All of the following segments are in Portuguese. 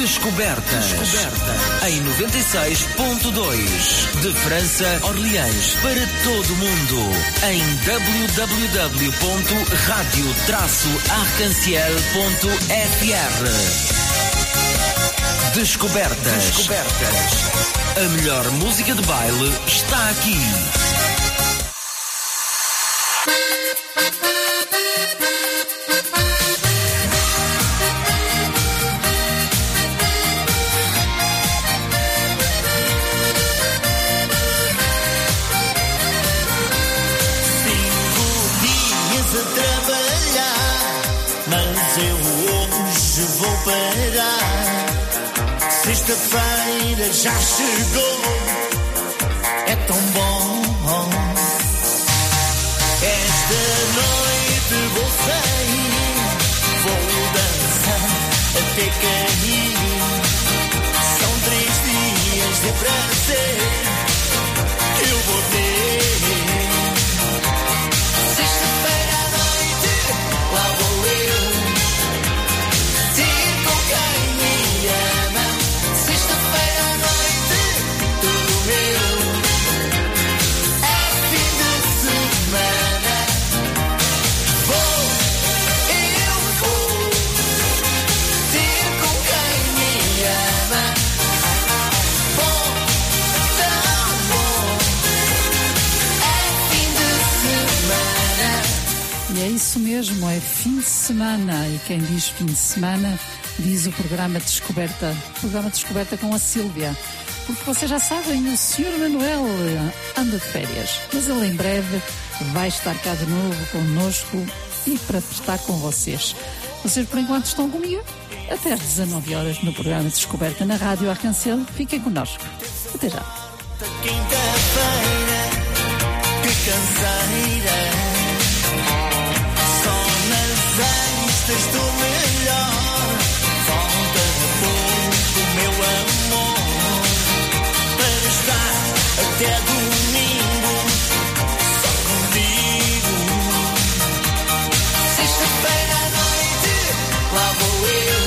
Descoberta. Em 96.2. De França, Orleans, para todo o mundo. Em www.radio-arcanciel.fr. Descobertas. A melhor música de baile está aqui. Sexta-feira já chegou, é tão bom. Esta noite vou sair, vou dançar até cair. São 3 dias de prazer que eu vou ter. Sexta-feira à noite, lá vou eu, ter com quem me ama. Sexta-feira à noite, tudo meu. É fim de semana. Vou, eu vou ter com quem me ama. Bom, tão bom. É fim de semana. E é isso mesmo, é fim de semana. E quem diz fim de semana diz o programa Descoberta. Programa Descoberta com a Sílvia. Porque vocês já sabem, o Sr. Manuel anda de férias. Mas ele em breve vai estar cá de novo connosco e para estar com vocês. Vocês por enquanto estão comigo até às 19 horas no programa Descoberta na Rádio Arcanciel. Fiquem connosco. Até já. Quinta-feira, que canseira. Só nas antes do melhor. Falta pouco, meu amor, para estar até domingo só contigo. Sexta-feira à noite, lá vou eu,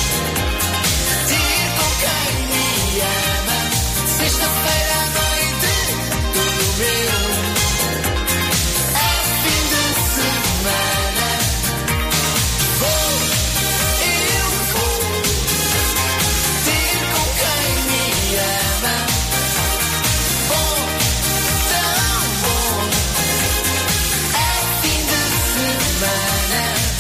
ter com quem me ama. Sexta-feira à noite, tudo meu. É fim de semana. Vou, eu vou ter com quem me ama. Bom, tão bom. É fim de semana.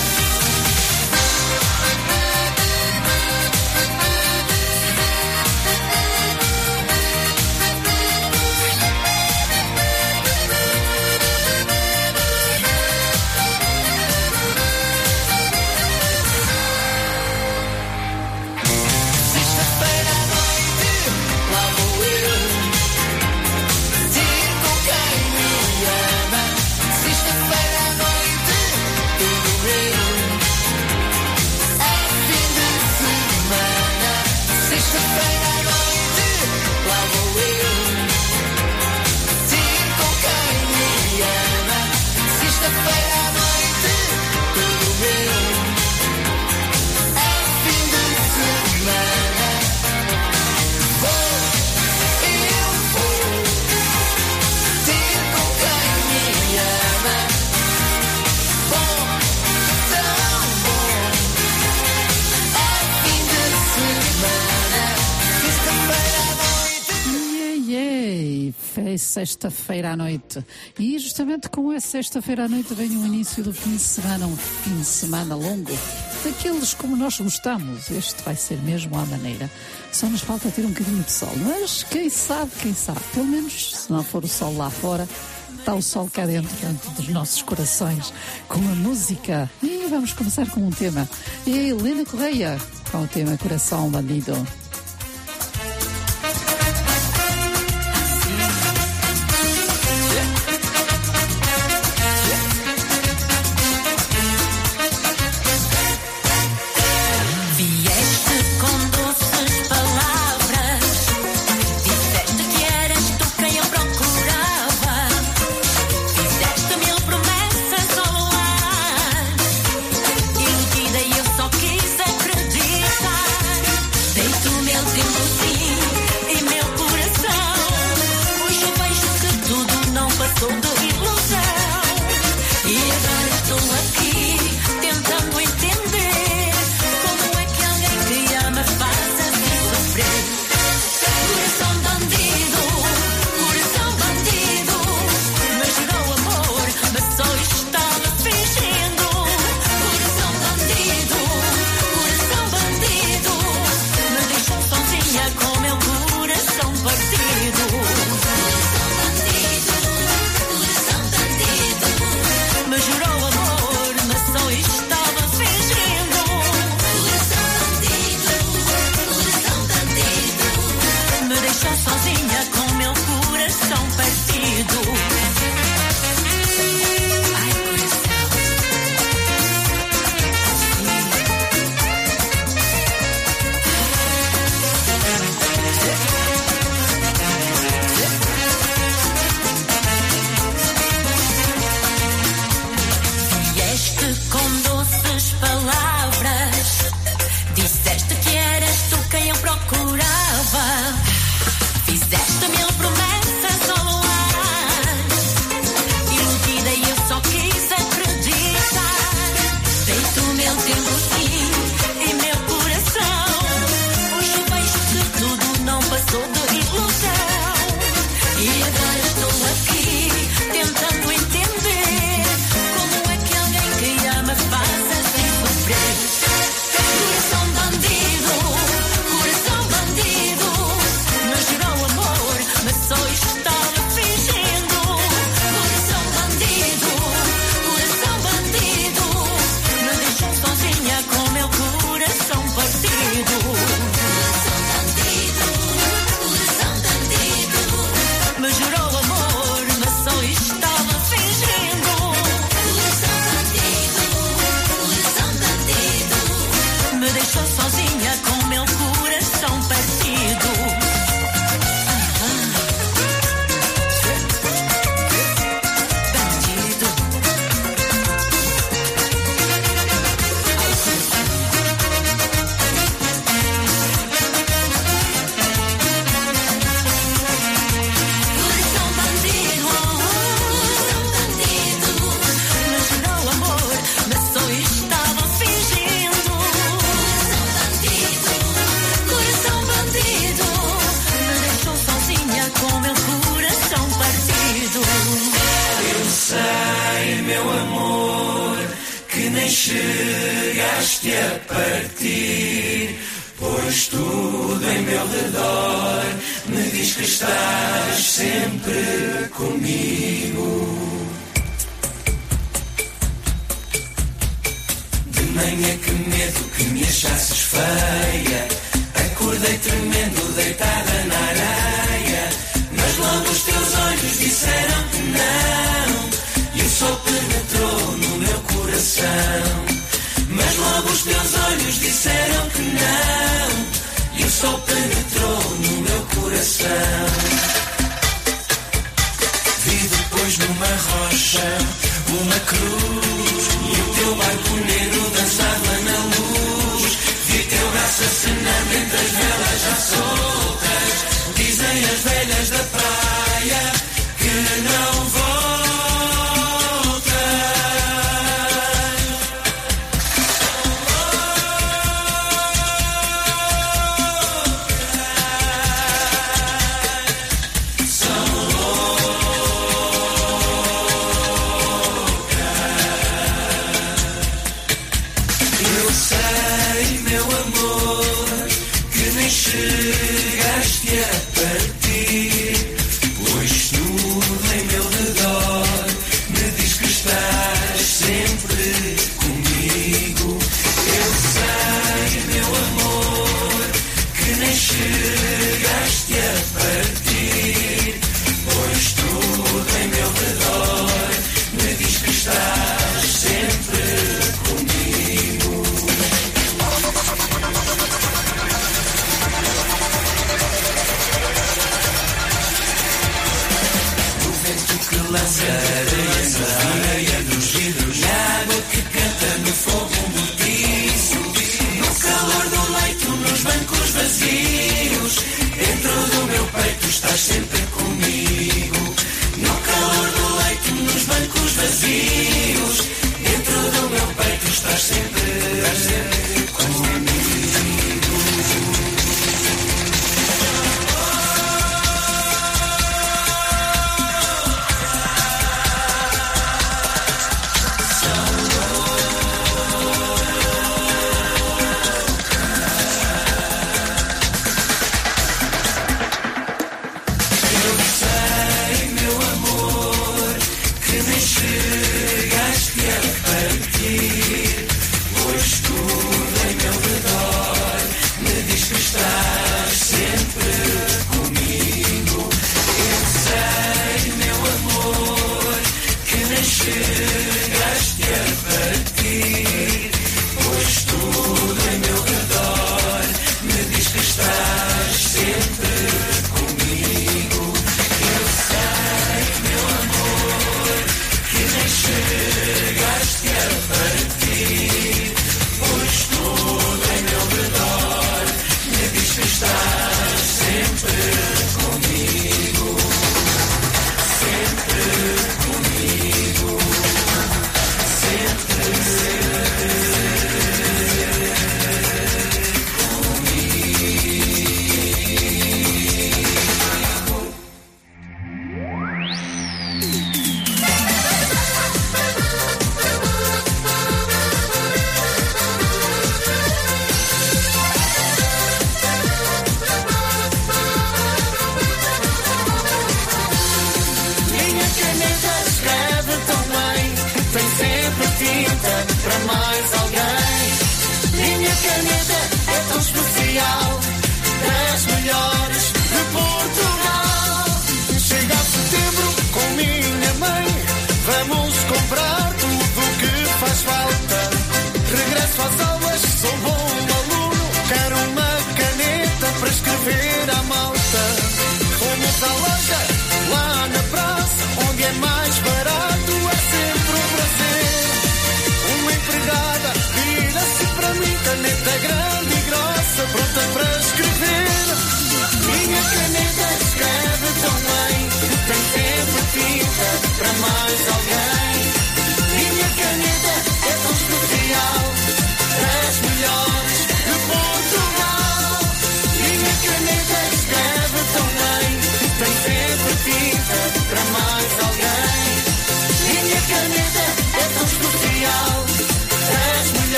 Sexta-feira à noite, lá vou eu, ter com quem me ama. Sexta-feira à noite, tudo meu. É fim de semana. Sexta-feira à noite, lá vou eu, ter com quem me ama. Sexta-feira à noite, tudo meu. É fim de semana. Vou, eu vou ter com quem me ama. Bom, tão bom. É fim de semana. Sexta-feira à noite. Fez sexta-feira à noite. E justamente com essa sexta-feira à noite vem o início do fim de semana, um fim de semana longo, daqueles como nós gostamos. Este vai ser mesmo à maneira. Só nos falta ter um bocadinho de sol, mas quem sabe, pelo menos se não for o sol lá fora, está o sol cá dentro dos nossos corações, com a música. E vamos começar com um tema. É a Helena Correia, com o tema Coração Bandido. Vieste com doces palavras, disseste que eras tu quem eu procurava, fizeste 1000 promessas ao ar, iludida e eu só quis acreditar. chegaste a partir, pois tudo em meu redor me diz que estás sempre comigo. De manhã que medo que me achasses feia, acordei tremendo deitada na areia, mas logo os teus olhos disseram que não, e o sol penetrou no meu coração. Mas logo os teus olhos disseram que não, e o sol penetrou no meu coração. Vi depois numa rocha uma cruz, e o teu barco negro dançava na luz. Vi teu braço acenando entre as velas já soltas. Dizem as velhas da praia que não voltas. São loucas.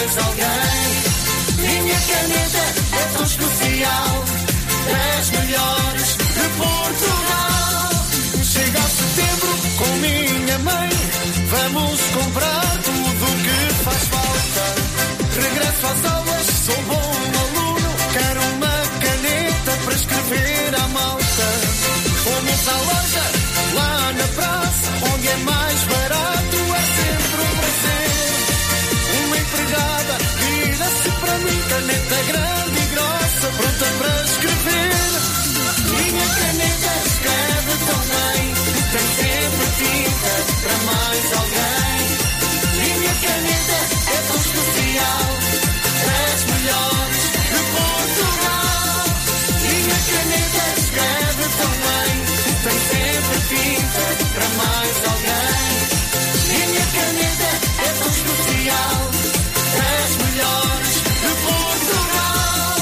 mais alguém. Minha caneta é tão especial, das melhores de Portugal. Chega ao setembro com minha mãe, vamos comprar tudo o que faz falta. Regresso às aulas, sou bom aluno, quero uma caneta para escrever à malta. Fomos à loja, lá na praça, onde é mais barato, é sempre um prazer. Uma empregada vira-se para mim, caneta grande e grossa, pronta para escrever. Minha caneta escreve tão bem, tem sempre tinta para mais alguém. Minha caneta é tão especial, das melhores de Portugal. Minha caneta escreve tão bem, tem sempre tinta para mais alguém. Minha caneta é tão especial, das melhores de Portugal.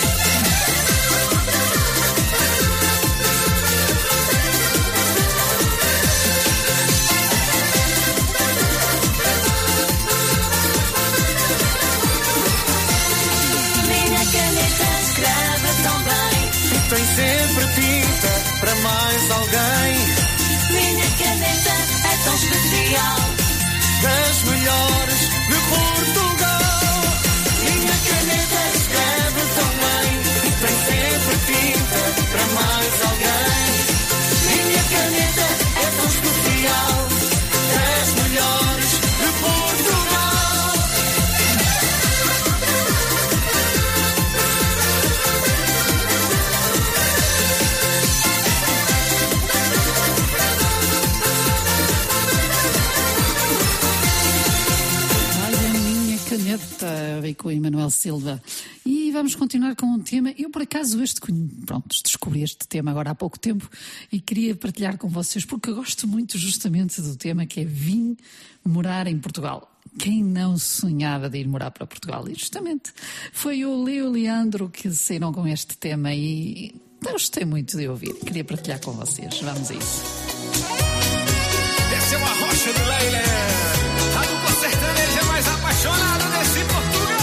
Minha caneta escreve tão bem. Tem sempre tinta para mais alguém. Minha caneta é tão especial. Das melhores de Portugal. Minha caneta escreve tão bem, tem sempre tinta para mais alguém. Minha caneta é tão especial, das melhores de Portugal. Olha, minha caneta, aí com o Emanuel Silva. E vamos continuar com um tema. Eu, por acaso, descobri este tema agora há pouco tempo e queria partilhar com vocês, porque eu gosto muito justamente do tema que é vim morar em Portugal. Quem não sonhava de ir morar para Portugal? E justamente foi o Leo Leandro que saíram com este tema e eu gostei muito de ouvir. Queria partilhar com vocês. Vamos a isso. Desceu a rocha do Leilé, a dupla sertaneja mais apaixonada desse Portugal.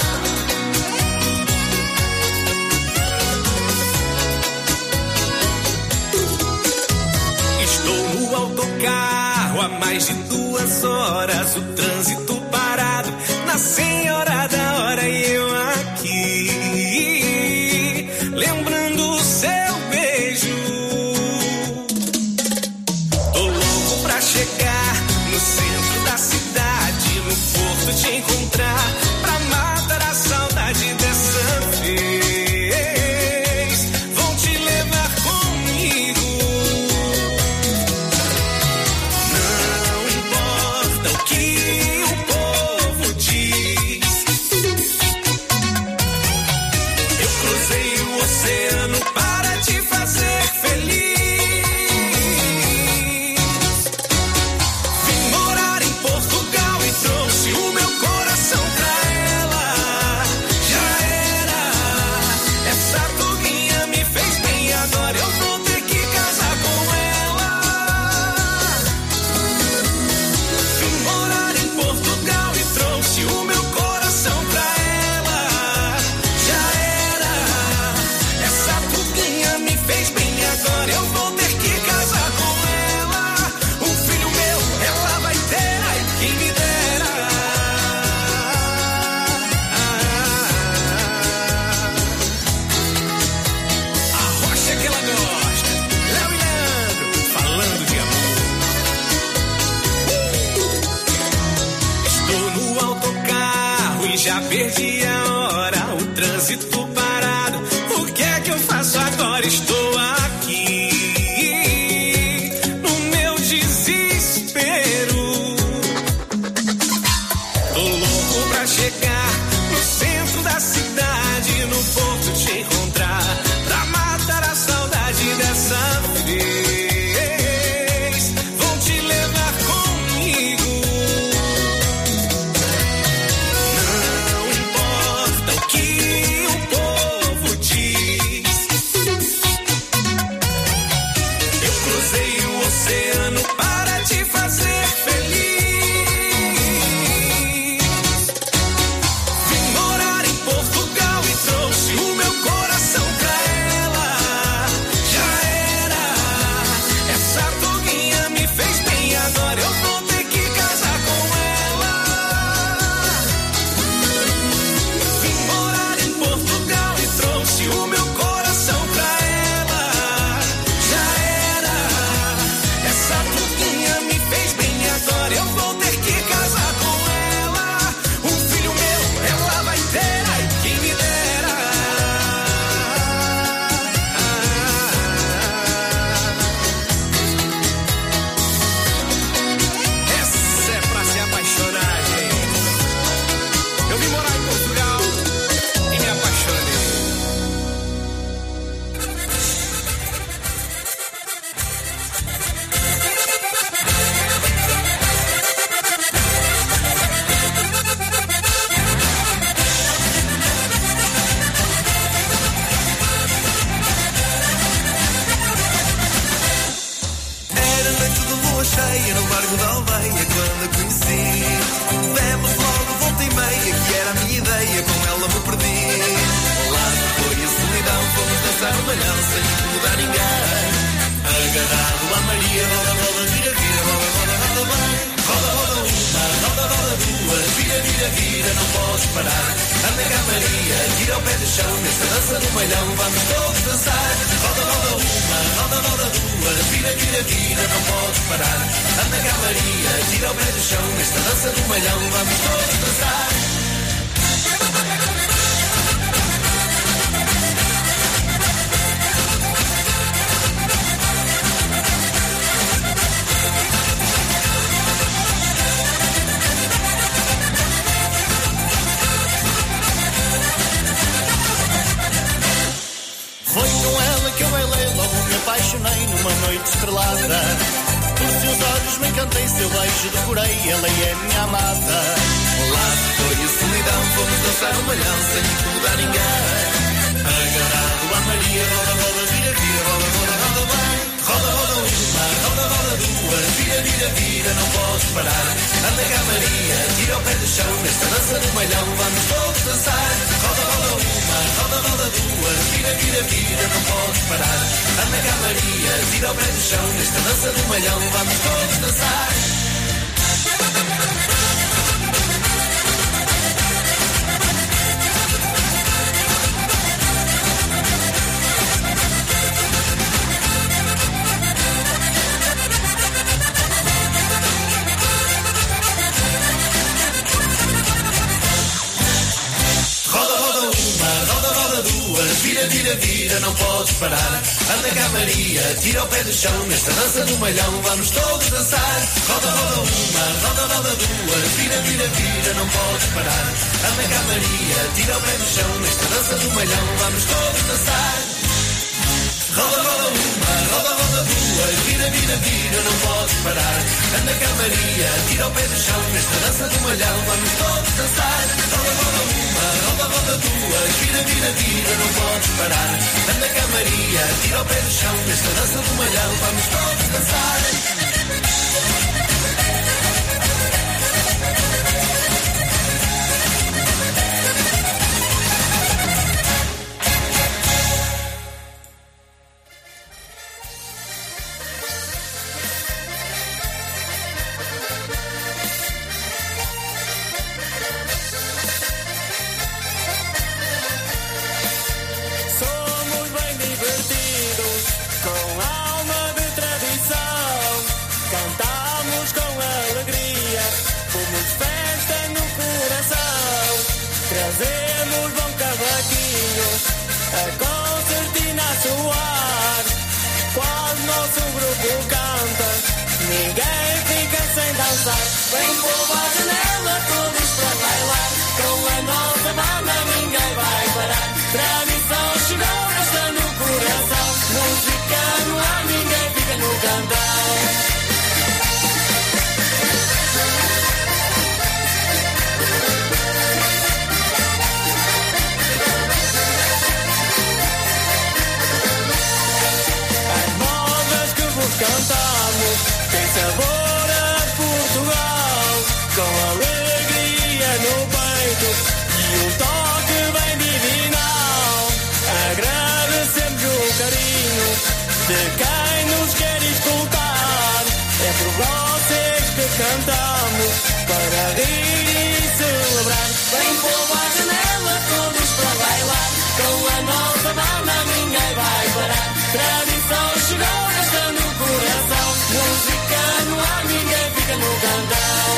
Estou no autocarro há mais de 2 horas, o trânsito parado, na senhora da hora e eu aqui, lembrando o seu beijo. Tô louco pra chegar no centro da cidade, no porto te encontrar, pra matar a saudade dessa vez. Vou te levar comigo. Não importa o que o povo diz. Eu cruzei o oceano para te fazer feliz. Vim morar em Portugal e trouxe o meu coração pra ela. Já era. Essa turminha me fez bem, agora eu vou ter que casar com ela. Vim morar em Portugal e trouxe o meu coração pra ela. Já era. Essa turminha me fez bem, agora eu vou ter que casar com ela. Um filho meu, ela vai ter, ai, quem me dera. A rocha que ela gosta, Léo e Leandro, falando de amor. Estou no autocarro e já perdi a hora, o trânsito parado. O que é que eu faço agora? Estou aqui, no meu desespero. Tô louco pra chegar no centro da cidade, no porto te encontrar, pra matar a saudade dessa vez. Vou te levar comigo. Não importa o que o povo mesmo da aldeia quando a conheci. Demos logo volta e meia, que era a minha ideia, com ela me perdi. Lá foi a solidão, fomos dançar o malhão sem incomodar ninguém. Agarrado à Maria, roda, roda, vira, vira, roda, roda, roda bem. Roda, roda uma, roda, roda duas, vira, vira, vira, não podes parar. Anda cá Maria, tira o pé do chão, nesta dança do malhão vamos todos dançar. Roda, roda uma, roda, roda duas, vira, vira, vira, não podes parar. Anda cá Maria, tira o pé do chão, nesta dança do malhão vamos todos dançar. Foi com ela que eu bailei, logo me apaixonei numa noite estrelada. Por seus olhos me encantei, seu beijo decorei, ela é minha amada. Lá foi a solidão, fomos dançar o malhão sem incomodar ninguém. Agarrado à Maria, roda, roda, vira, vira, roda, roda, roda bem. Roda, roda uma, roda, roda duas, vira, vira, vira, não podes parar. Anda cá Maria, tira o pé do chão, nesta dança do malhão vamos todos dançar. Roda, roda uma, roda, roda duas, vira, vira, vira, não podes parar. Anda cá Maria, tira o pé do chão, nesta dança do malhão vamos todos dançar. Vira, vira, vira, não podes parar. Anda cá Maria, tira o pé do chão, nesta dança do malhão vamos todos dançar. Roda, roda uma, roda, roda duas, vira, vira, vira, não podes parar. Anda cá Maria, tira o pé do chão, nesta dança do malhão vamos todos dançar. Roda, roda uma, roda, roda duas, vira, vira, vira, não podes parar. Anda cá Maria, tira o pé do chão, nesta dança do malhão vamos todos dançar. Roda, roda uma, roda, roda duas, vira, vira, vira, não podes parar. Anda cá Maria, tira o pé do chão, nesta dança do malhão vamos todos dançar. Trazemos bom cavaquinho, a concertina a soar. Quando nosso grupo canta, ninguém fica sem dançar. Vem povo à janela, todos para bailar. Com a nossa banda ninguém vai parar. Tradição chegou, está no coração. Música no ar, ninguém fica no cantão. Cantamos, tem sabor a Portugal, com alegria no peito e um toque bem divinal. Agradecemos o carinho de quem nos quer escutar. É por vocês que cantamos, para rir e celebrar. Vem povo à janela, todos para bailar. Com a nossa banda ninguém vai parar. Tradição chegou, está no coração. Música no ar, ninguém fica no cantão.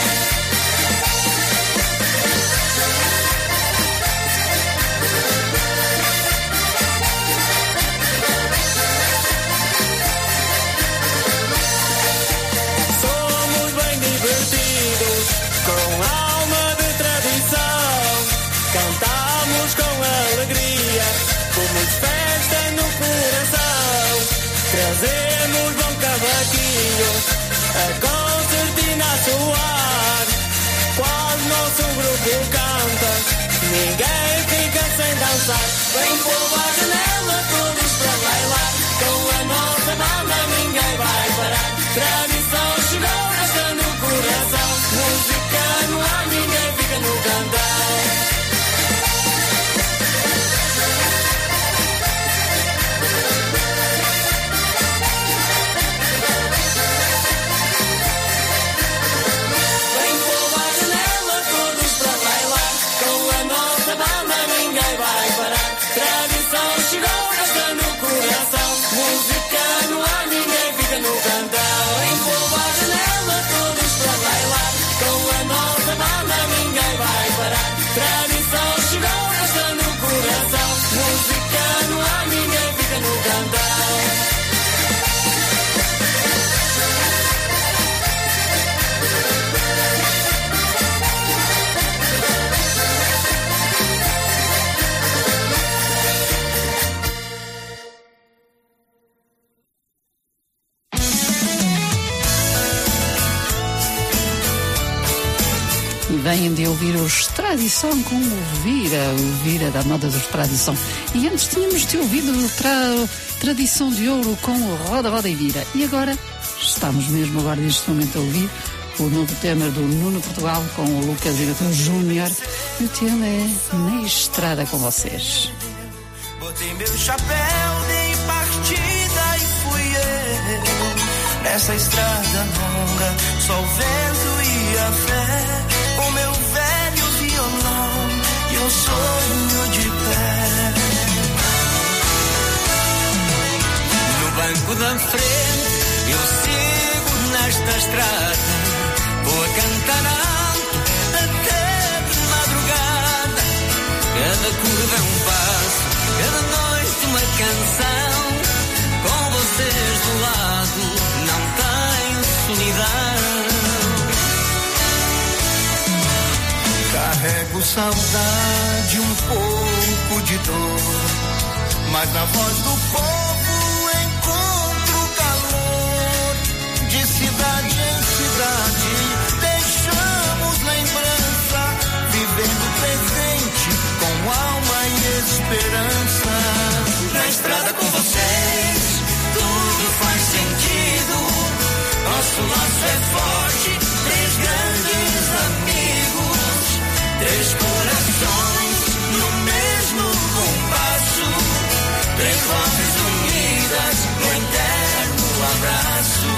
Somos bem divertidos, com alma de tradição. Cantamos com alegria, pomos festa no coração. Trazemos bom cavaquinho, a concertina a soar. Quando nosso grupo canta, ninguém fica sem dançar. Vem povo à janela, todos para bailar. Com a nossa banda ninguém vai parar. Tradição chegou, está no Vêm de ouvir os Tradição com o Vira da moda dos Tradição. E antes tínhamos de ouvir Tradição de Ouro com o Roda, Roda e Vira. E agora, estamos mesmo agora neste momento a ouvir o novo tema do Nuno Portugal com o Lucas Diretor Júnior. E o tema é Na Estrada com Vocês. Botei meu chapéu, dei partida e fui eu. Nessa estrada longa, só o vento e a fé. Com meu velho violão e um sonho de pé. No banco da frente eu sigo nesta estrada. Vou a cantar alto até de madrugada. Cada curva é um passo, cada noite uma canção. Com vocês do lado não tem solidão. Carrego saudade, um pouco de dor, mas na voz do povo encontro calor. De cidade em cidade deixamos lembrança, vivendo o presente com alma e esperança. Na estrada com vocês tudo faz sentido. Nosso laço é forte, três grandes amigos. Três corações no mesmo compasso. Três vozes unidas no eterno abraço.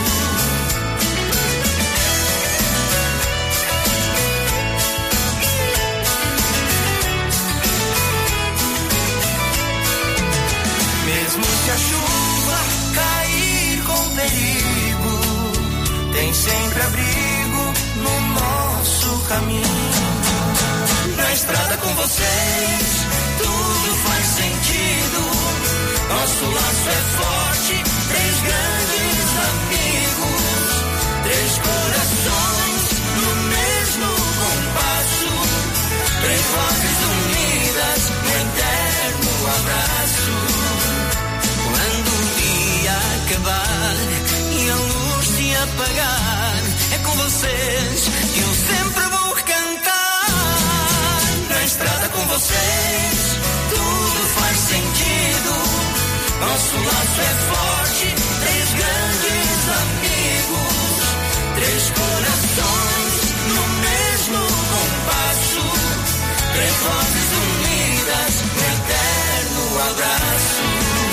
Mesmo que a chuva cair com perigo, tem sempre abrigo no nosso caminho. Na estrada com vocês, tudo faz sentido. Nosso laço é forte, três grandes amigos. Três corações no mesmo compasso. Três vozes unidas no eterno abraço. Quando o dia acabar e a luz se apagar, é com vocês que eu sempre vou cantar. Na estrada com vocês, tudo faz sentido. Nosso laço é forte, três grandes amigos. Três corações no mesmo compasso. Três vozes unidas no eterno abraço.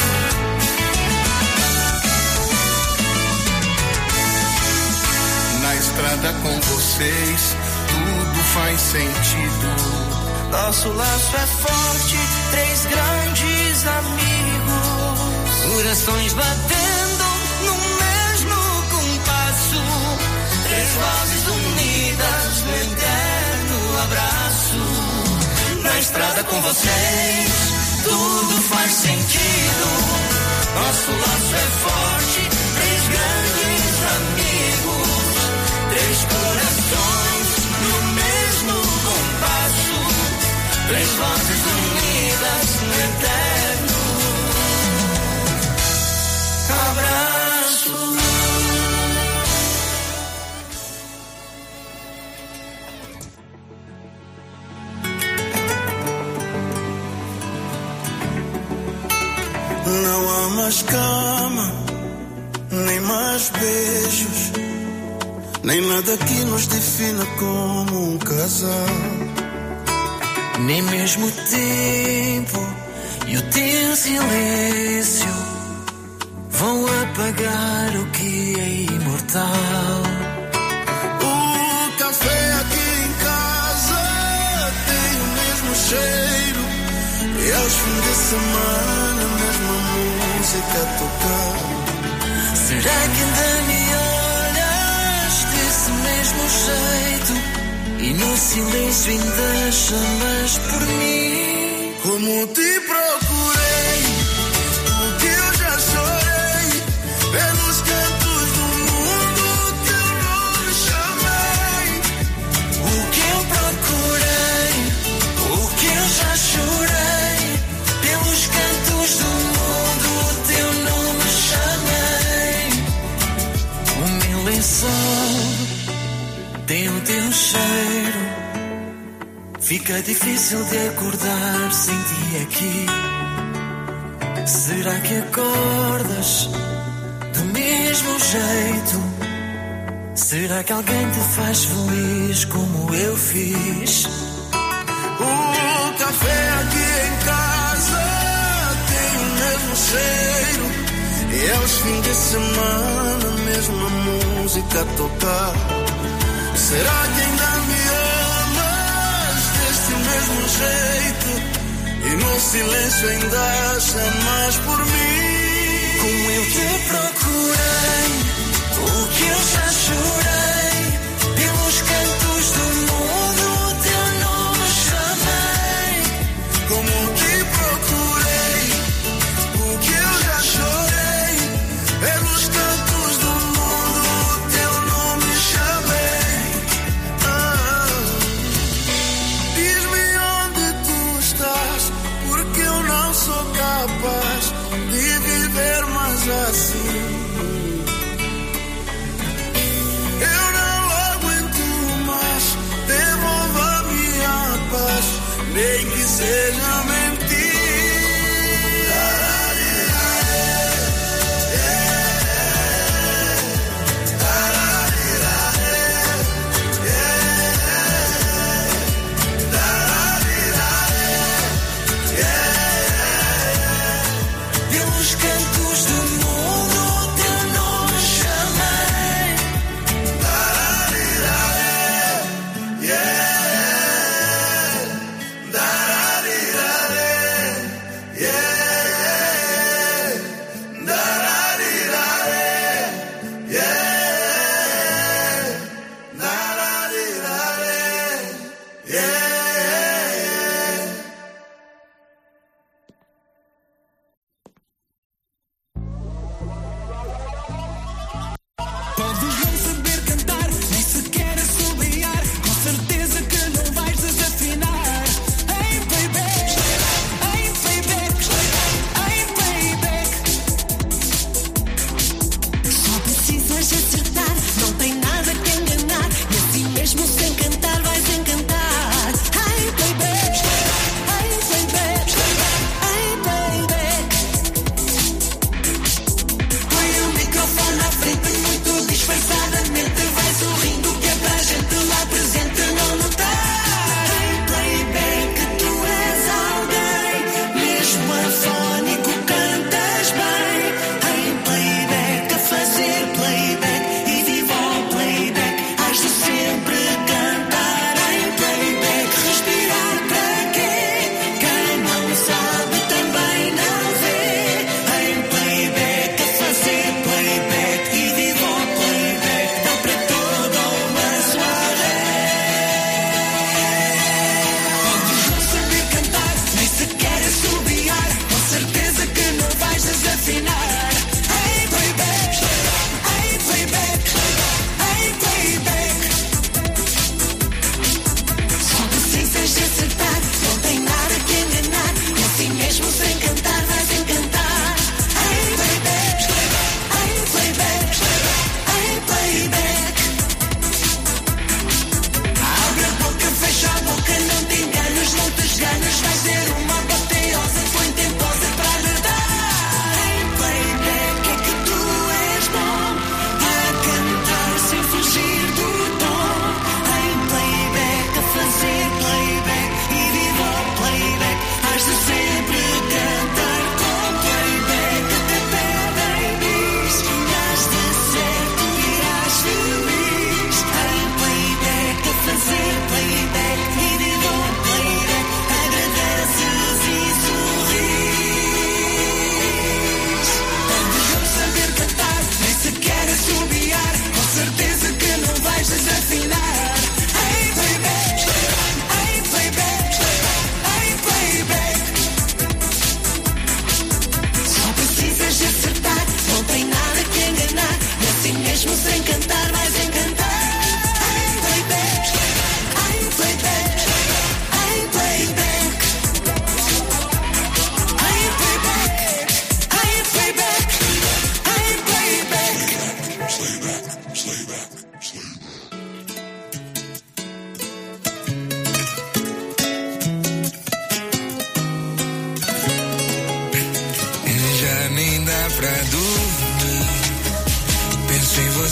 Na estrada com vocês, tudo faz sentido. Nosso laço é forte, três grandes amigos. Corações batendo no mesmo compasso. Três vozes unidas no eterno abraço. Na estrada com vocês, tudo faz sentido. Nosso laço é forte, três grandes amigos. Três corações no mesmo compasso. Três vozes unidas no eterno abraço. Não há mais cama, nem mais beijos, nem nada que nos defina como um casal. Nem mesmo o tempo e o teu silêncio vão apagar o que é imortal. O café aqui em casa tem o mesmo cheiro e aos fins de semana a mesma música a tocar. Será que ainda me olhas desse mesmo jeito? E no silêncio ainda chamas por mim. Como te procurei, o que eu já chorei. Fica difícil de acordar sem ti aqui. Será que acordas do mesmo jeito? Será que alguém te faz feliz como eu fiz? O café aqui em casa tem o mesmo cheiro. E aos fins de semana a mesma música a tocar. Será que ainda me amas desse mesmo jeito? E no silêncio ainda chamas por mim? Como eu te procurei, o que eu já chorei, pelos cantos do mundo o teu nome chamei. Como te procurei, o que eu já chorei, pelos cantos do mundo o teu nome chamei. Diz-me onde tu estás, porque eu não sou capaz de viver mais assim. Eu não aguento mais, devolva-me a paz, nem que seja mentira. Pelos cantos do mundo o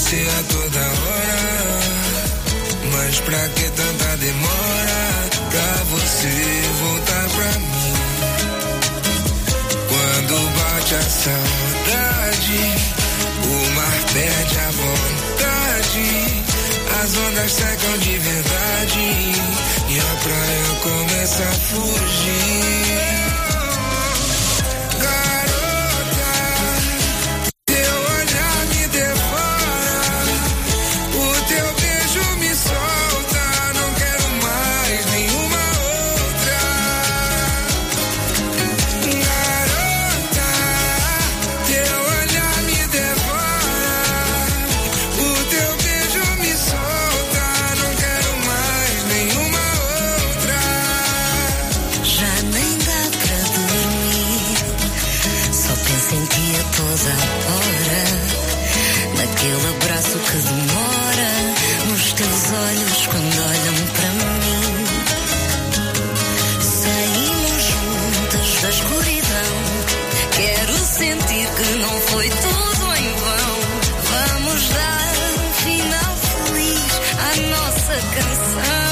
você a toda hora. Mas pra que tanta demora pra você voltar pra mim? Quando bate a saudade, o mar perde a vontade, as ondas secam de verdade e a praia começa a fugir. Naquele abraço que demora, nos teus olhos quando olham para mim. Saímos juntas da escuridão, quero sentir que não foi tudo em vão. Vamos dar um final feliz à nossa canção.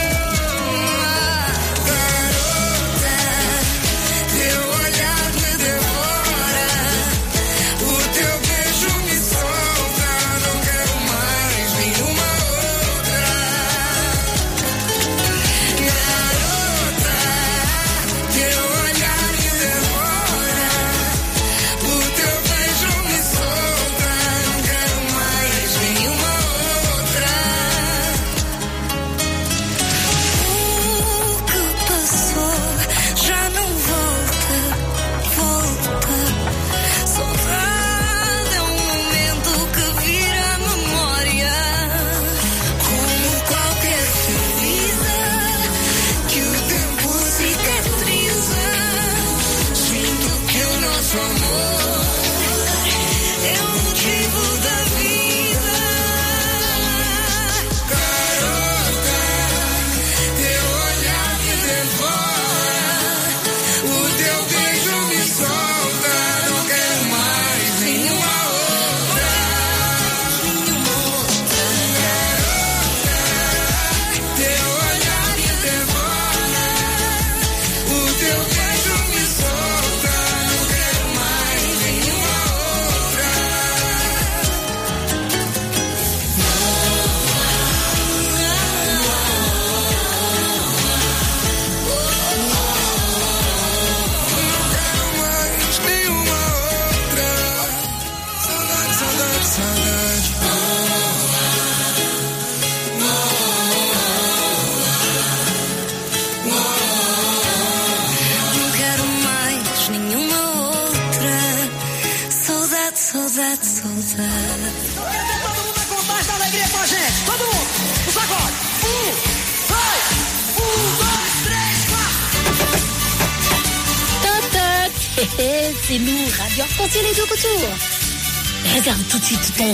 C'est nous, Radio Arc-en-Ciel est de retour. Réserve tout de suite ton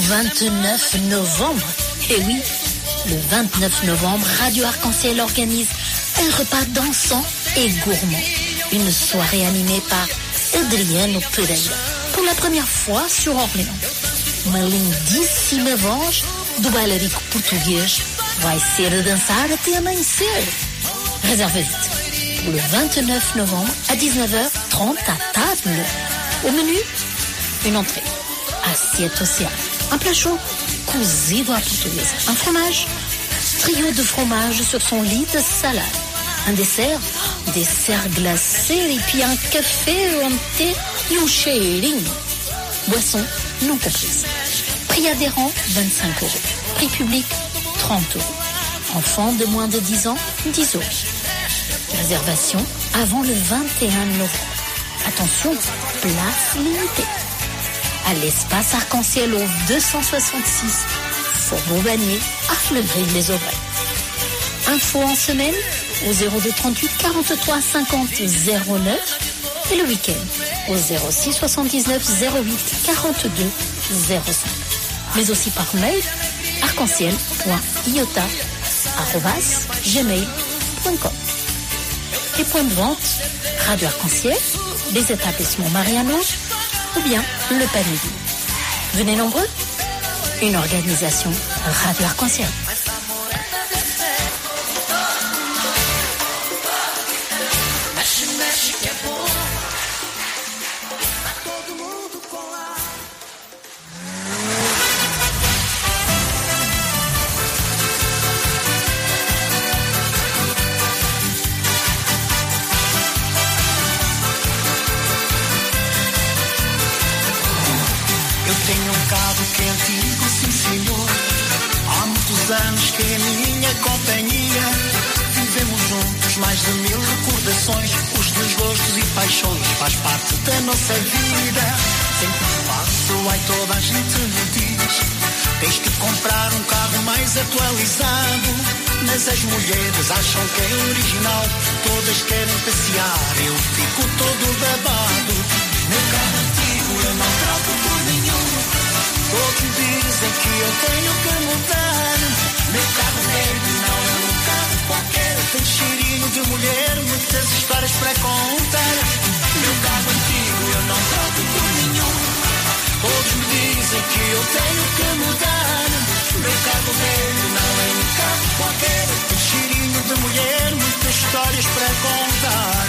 29 novembre. Et oui, le 29 novembre, Radio Arc-en-Ciel organise un repas dansant et gourmand. Une soirée animée par Adriano Pereira. Pour la première fois sur Orléans. Uma lindíssima voz do bailarico português vai ser a dançar até amanhecer. Réserve vite. Pour le 29 novembre à 19h30 à table. Au menu, une entrée, assiette océan, un plat chaud, cozido à portugaise, un fromage, trio de fromage sur son lit de salade, un dessert glacé et puis un café, un thé et un cheirinho. Boisson non comprise. Prix adhérent, 25 €. Prix public, 30 €. Enfants de moins de 10 ans, 10 €. Réservation avant le 21 novembre. Attention, place limitée. À l'espace Arc-en-Ciel au 266, Faubourg Bagné, à Fleury-les-Aubrais. Info en semaine au 02 38 43 50 09 et le week-end au 06 79 08 42 05. Mais aussi par mail arc-en-ciel.iota@gmail.com. Les points de vente, Radio Arc-en-Ciel, les établissements Mariano ou bien le Panier. Venez nombreux. Une organisation Radio Arc-en-Ciel. Eu tenho um carro que é antigo, sim senhor. Há muitos anos que é minha companhia. Vivemos juntos mais de 1000 recordações. Os desgostos e paixões faz parte da nossa vida. Sempre que passo, ai toda a gente me diz: tens que comprar um carro mais atualizado. Mas as mulheres acham que é original. Todas querem passear, eu fico todo babado. Meu carro antigo eu não troco por nenhum. Todos dizem que eu tenho que mudar. Meu carro velho não é um carro qualquer. Tem cheirinho de mulher, muitas histórias para contar. Meu carro antigo eu não troco por nenhum. Todos me dizem que eu tenho que mudar. Meu carro velho não é um carro qualquer. Tem cheirinho de mulher, muitas histórias para contar.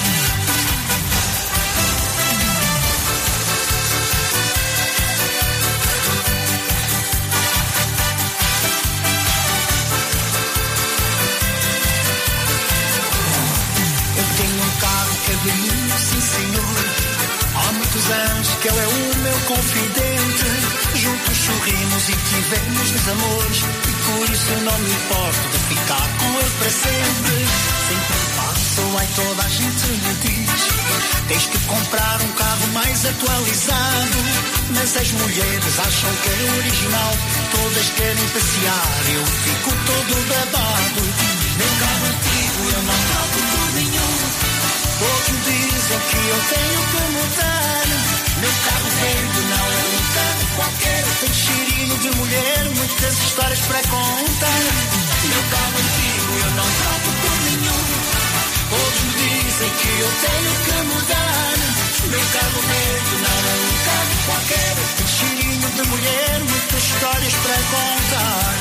Sim, senhor. Há muitos anos que ele é o meu confidente. Juntos sorrimos e tivemos desamores. E por isso eu não me importo de ficar com ele para sempre. Sempre que passo, ai toda a gente me diz: tens que comprar um carro mais atualizado. Mas as mulheres acham que é original. Todas querem passear, eu fico todo babado. Meu carro antigo eu não troco por nenhum. Todos dizem que eu tenho que mudar. Meu carro velho não é um carro qualquer. Tem cheirinho de mulher, muitas histórias para contar. Meu carro antigo eu não troco por nenhum. Todos me dizem que eu tenho que mudar. Meu carro velho não é um carro qualquer. Tem cheirinho de mulher, muitas histórias para contar.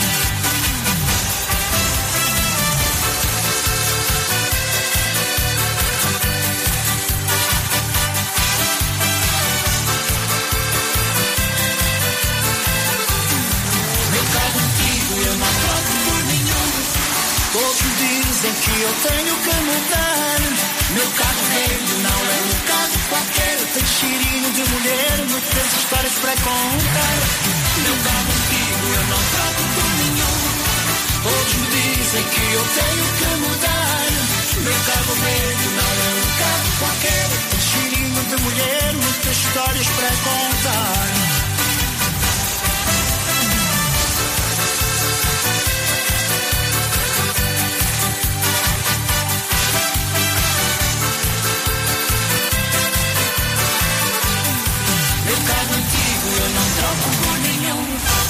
Eu não troco por nenhum. Todos dizem que eu tenho que mudar. Meu carro velho não é um carro qualquer. Tem cheirinho de mulher, muitas histórias para contar. Meu carro antigo eu não troco por nenhum. Todos me dizem que eu tenho que mudar. Meu carro velho não é um carro qualquer. Tem cheirinho de mulher, muitas histórias para contar. Eu não troco por nenhum.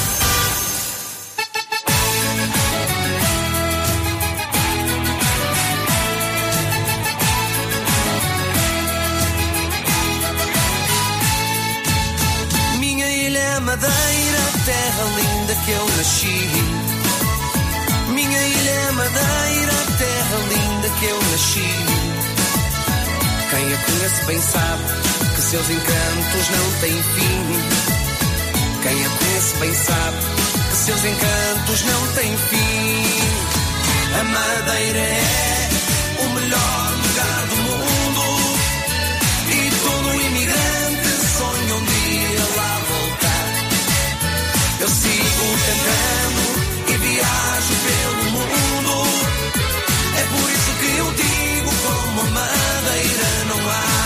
Minha ilha é Madeira, terra linda que eu nasci. Minha ilha é Madeira, terra linda que eu nasci. Quem a conhece bem sabe que seus encantos não têm fim. Quem a conhece bem sabe que seus encantos não têm fim. A Madeira é o melhor lugar do mundo. E todo imigrante sonha um dia lá voltar. Eu sigo cantando e viajo pelo mundo. É por isso que eu digo: como a Madeira não há.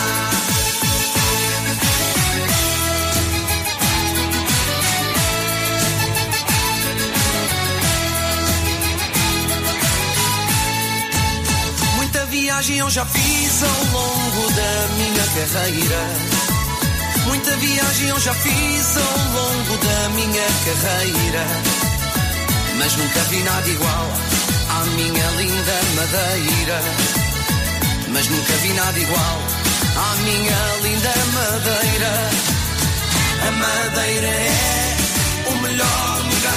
Viagem eu já fiz ao longo da minha carreira. Muita viagem eu já fiz ao longo da minha carreira. Mas nunca vi nada igual à minha linda Madeira. Mas nunca vi nada igual à minha linda Madeira. A Madeira é o melhor lugar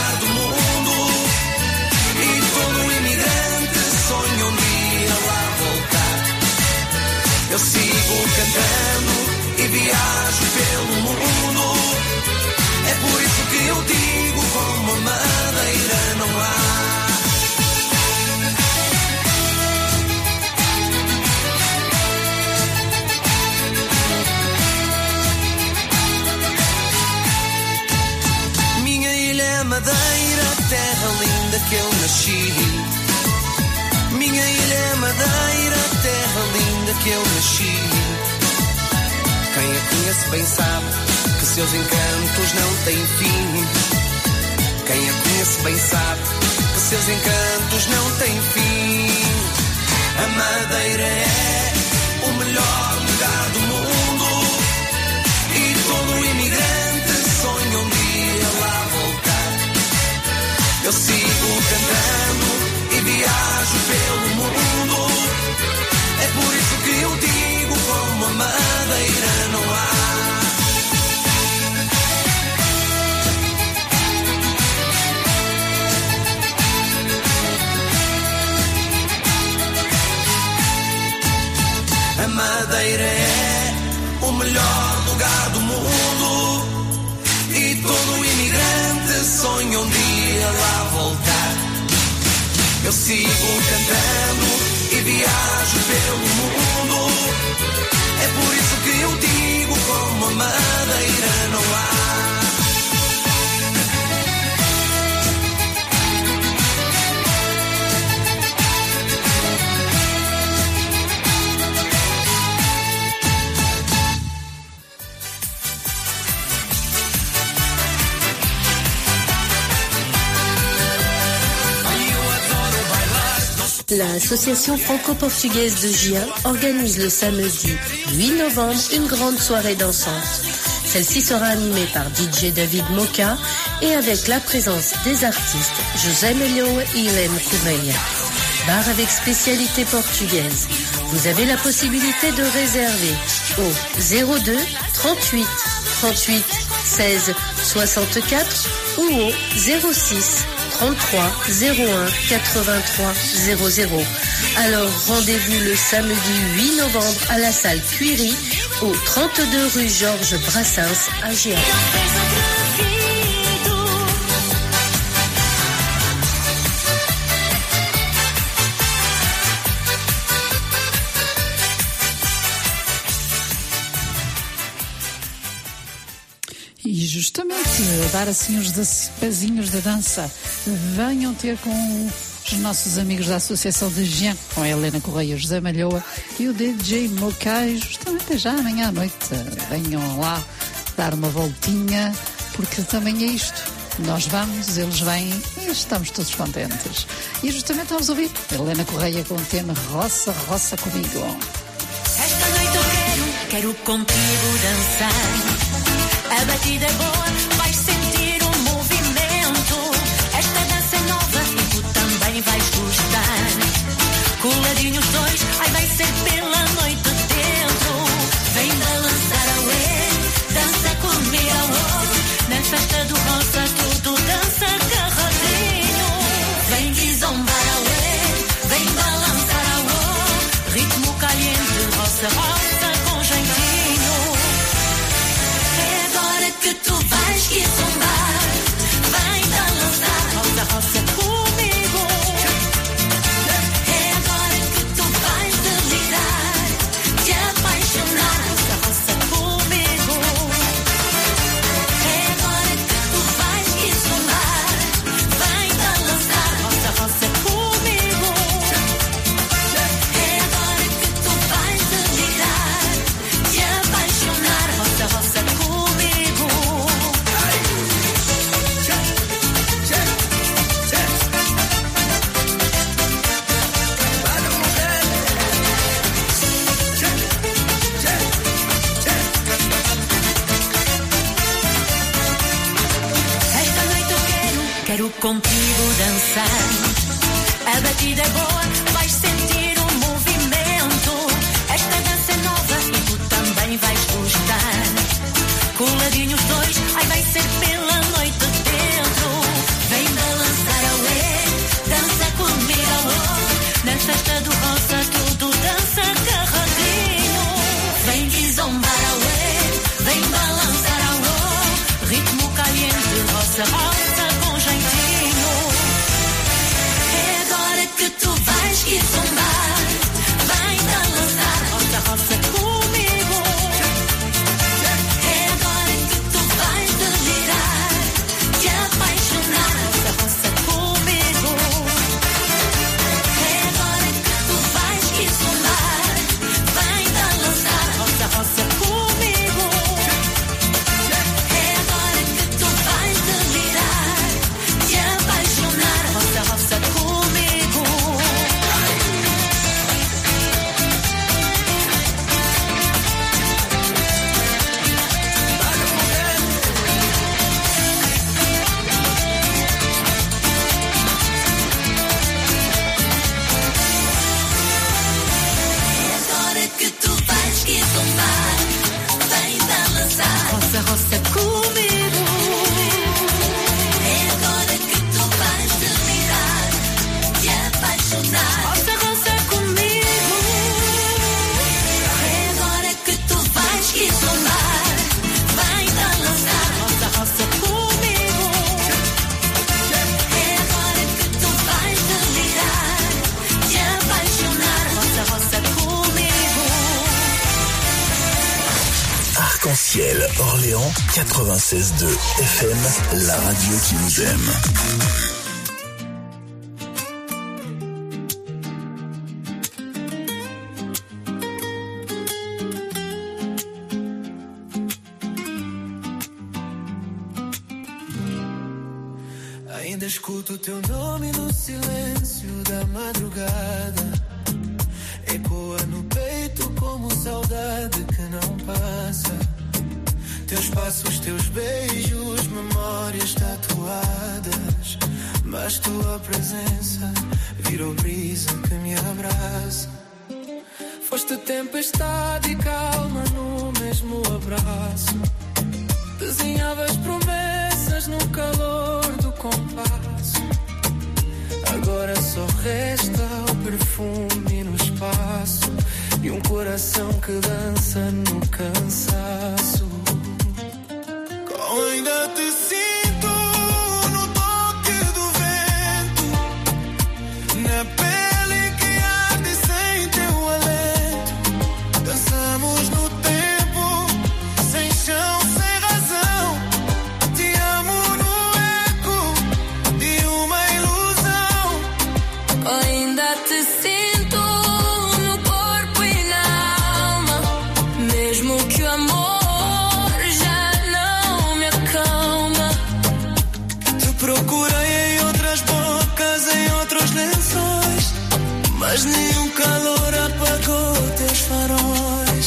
Madeira, terra linda que eu nasci. Minha ilha é Madeira, terra linda que eu nasci. Quem a conhece bem sabe que seus encantos não têm fim. Quem a conhece bem sabe que seus encantos não têm fim. A Madeira é o melhor lugar do mundo e todo imigrante sonha um dia lá voltar. Eu sigo cantando e viajo pelo mundo. É por isso que eu digo como a Madeira não há. A Madeira é o melhor lugar do mundo e todo imigrante sonha um dia lá voltar. Eu sigo cantando e viajo pelo mundo. É por isso que eu digo como a Madeira não há. L'association franco-portugaise de Gien organise le samedi 8 novembre une grande soirée dansante. Celle-ci sera animée par DJ David Moka et avec la présence des artistes José Melio et Hélène Correia. Bar avec spécialité portugaise. Vous avez la possibilité de réserver au 02 38 38 16 64 ou au 06 33 01 83 00. Alors rendez-vous le samedi 8 novembre à la salle Cuiry au 32 rue Georges Brassens à Gien. E justamente dar assim uns pezinhos da dança, venham ter com os nossos amigos da Associação de Gien, com a Helena Correia, José Malhoa e o DJ Mocai, justamente já amanhã à noite. Venham lá dar uma voltinha, porque também é isto. Nós vamos, eles vêm e estamos todos contentes. E justamente vamos ouvir a Helena Correia com o tema Roça, Roça Comigo. Esta noite eu quero contigo dançar. A batida é boa, vais sentir o movimento. Esta dança é nova e tu também vais gostar. Coladinhos dois, ai vai ser pela noite dentro. Vem balançar a ué, dança comigo. Na festa do roça tudo dança agarradinho. Vem desombar a ué, vem balançar a ué. Ritmo caliente, roça, roça com jeitinho. Que tu vais que zombar, vai balançar, roça, roça comigo. É agora que tu vais delirar, te apaixonar, roça, roça comigo. É agora que tu vais que zombar, vai balançar, roça, roça comigo. É agora que tu vais delirar, te apaixonar, roça, roça comigo. Quero contigo dançar. A batida é boa, vais sentir o movimento. Esta dança é nova e tu também vais gostar. Coladinhos dois, ai vai ser pela noite dentro. Vem balançar a ué, dança comigo a ué. Na festa do roça tudo dança agarradinho. Vem desombar a ué, vem balançar a ué. Ritmo caliente, roça, roça. Que tu vais que zombar, vai balançar, roça, roça comigo. É agora que tu vais delirar, Arc-en-Ciel, Orléans, 96.2 FM, la radio qui vous aime. Ainda escuto o teu nome no silêncio da madrugada. Ecoa no peito como saudade que não passa. Teus passos, teus beijos, memórias tatuadas. Mas tua presença virou brisa que me abraça. Foste tempestade e calma no mesmo abraço. Desenhavas promessas no calor do compasso. Agora só resta o perfume no espaço e um coração que dança no cansaço. Ainda te sinto no toque do vento, na pele que arde sem teu alento. Dançamos no tempo, sem chão, sem razão. Te amo no eco de uma ilusão. Ainda te sinto no corpo e na alma, mesmo que o amor já não me acalma. Te procurei em outras bocas, em outros lençóis, mas nenhum calor apagou teus faróis.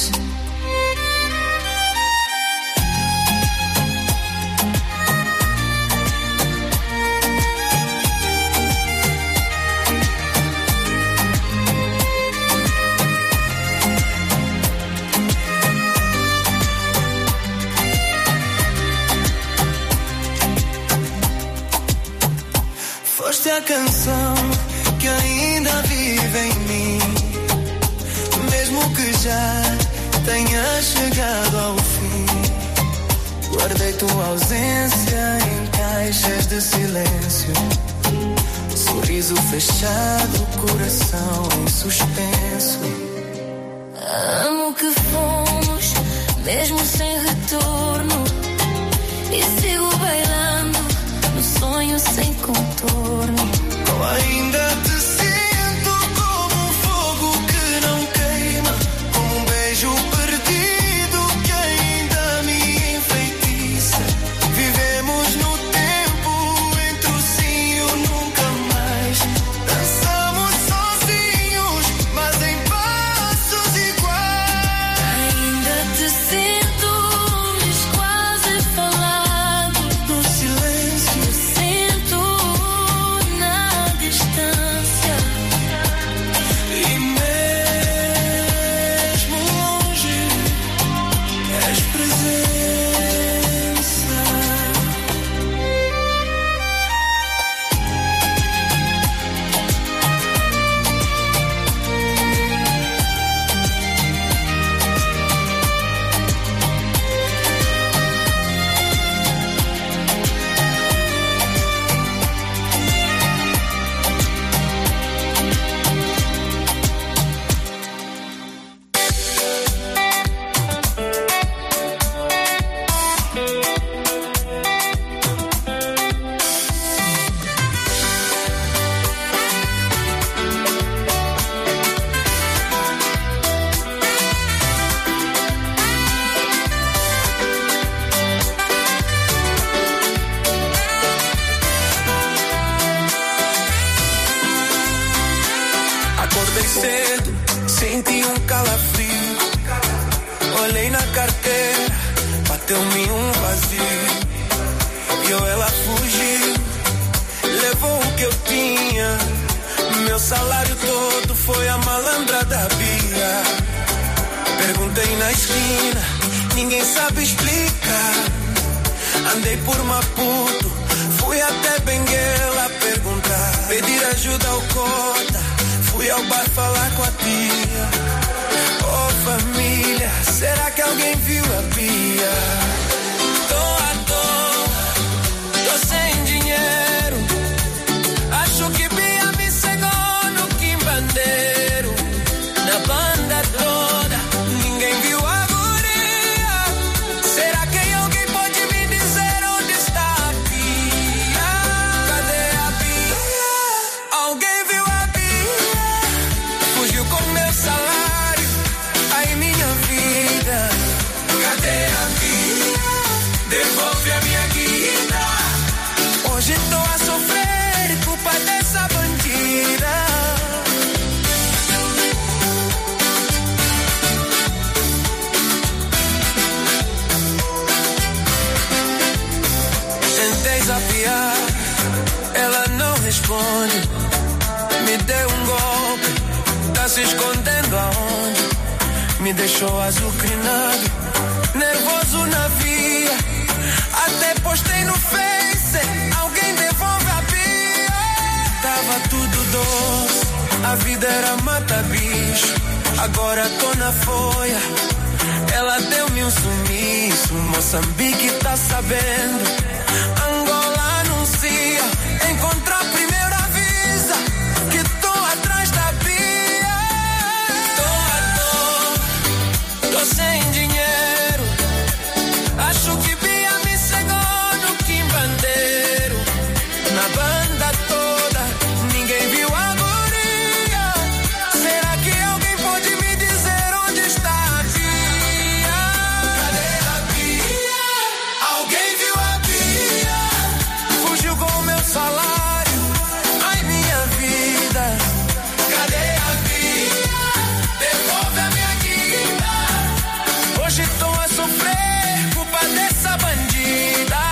Foste a canção que ainda vive em mim, mesmo que já tenha chegado ao fim. Guardei tua ausência em caixas de silêncio, sorriso fechado, coração em suspenso. Amo que fomos, mesmo sem retorno, e sigo bailando no sonho sem contorno. Ainda te sinto como um fogo que não queima, como um beijo perdido que ainda me enfeitiça. Vivemos no tempo entre o sim e o nunca mais. Dançamos sozinhos, mas em passos iguais. Ainda te sinto, mas quase falado no silêncio. Sinto na distância. E mesmo longe, és presença. Acordei cedo, senti um calafrio. Olhei na carteira, bateu-me um vazio. E ela fugiu, levou o que eu tinha. Meu salário todo foi a malandra da Bia. Perguntei na esquina, ninguém sabe explicar. Andei por Maputo, fui até Benguela perguntar. Pedir ajuda ao cota, fui ao bar falar com a tia. Oh família, será que alguém viu a Bia? Tô à toa, tô sem dinheiro. Acho que Bia me cegou no quimbandeiro. Na banda toda, ninguém viu a guria. responde. Me deu um golpe, tá se escondendo aonde? Me deixou azucrinado, nervoso na via. Até postei no Face, alguém devolve a Bia. Tava tudo doce, a vida era mata-bicho. Agora tô na folha, ela deu-me um sumiço. Moçambique tá sabendo, Angola anuncia. Encontrar primeiro avisa que tô atrás da Bia. Tô sem dinheiro, acho que Bia me cegou no quimbandeiro. Na banda toda, ninguém viu a guria. Será que alguém pode me dizer onde está a Bia? Cadê a Bia? Alguém viu a Bia? Fugiu com o meu salário, ai minha vida. Cadê a Bia? Devolve a minha guita. Hoje tô a sofrer culpa dessa bandida.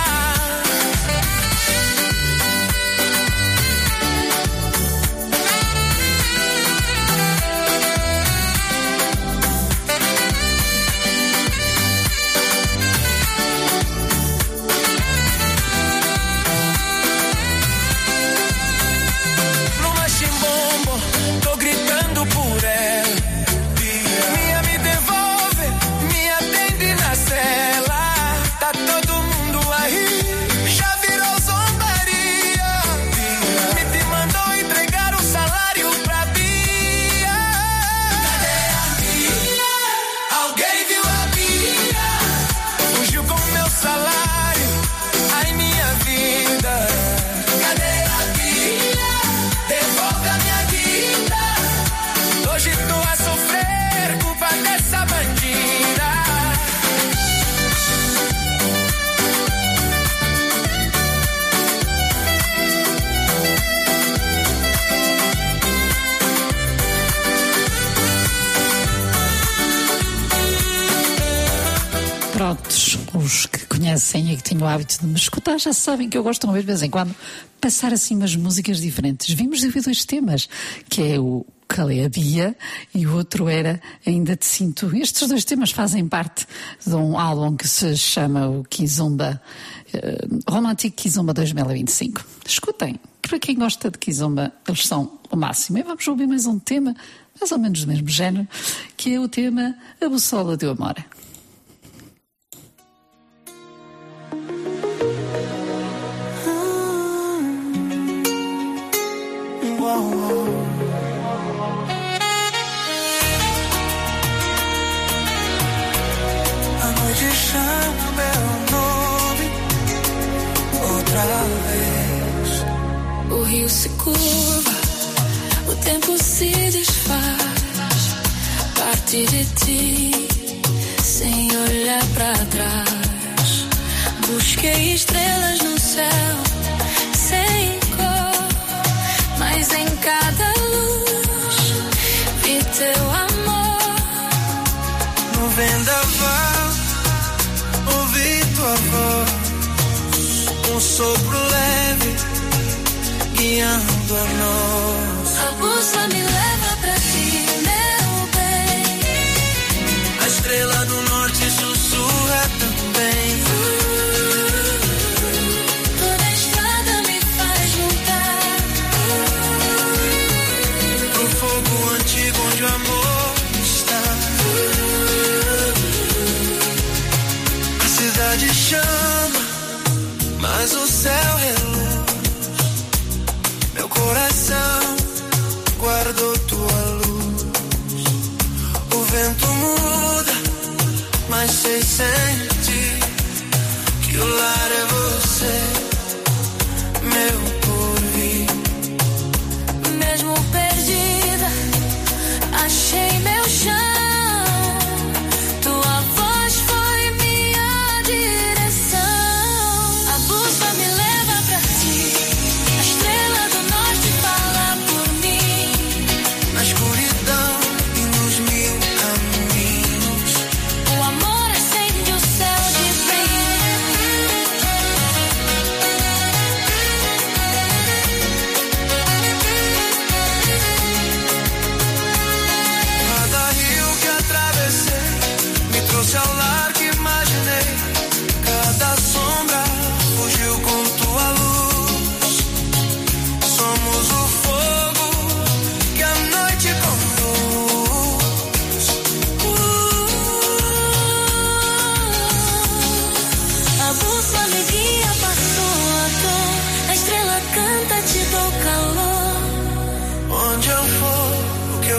Numa chimbombo, tô gritando por ela. Minha me devolve, me atende na cela. Tá todo mundo aí, já virou zombaria. Me te mandou entregar o salário pra Bia. Cadê a Bia? Alguém viu a Bia? Fugiu com meu salário, ai minha vida. Cadê a Bia? Devolve a minha vida. Hoje tô a sofrer culpa dessa bandida. Prontos, os que conhecem e que têm o hábito de me escutar já sabem que eu gosto de vez em quando passar assim umas músicas diferentes. Vimos de ouvir dois temas, que é o Calé a Bia e o outro era Ainda Te Sinto. Estes dois temas fazem parte de um álbum que se chama o Kizomba, Romantic Kizomba 2025. Escutem, para quem gosta de Kizomba, eles são o máximo. E vamos ouvir mais um tema, mais ou menos do mesmo género, que é o tema A Bussola do Amor. A noite chama meu nome outra vez. O rio se curva, o tempo se desfaz. Parte de ti, sem olhar pra trás. Busquei estrelas no céu, sem cor, mas em cada luz vi teu amor. No vendaval, ouvi tua voz, um sopro leve, guiando a nós. A bússola me leva pra ti, meu bem. A estrela do norte sussurra também. Toda estrada me faz voltar Pro fogo antigo onde o amor está. A cidade chama, mas o céu reluz. Meu coração guardou tua luz. O vento muda, mas sei sentir que o lar é você, meu porvir. mesmo perdida. Achei meu chão. Tua voz foi minha direção. A bússola me leva pra ti. A estrela do norte fala por mim. Na escuridão e nos mil caminhos. O amor acende o céu de bem.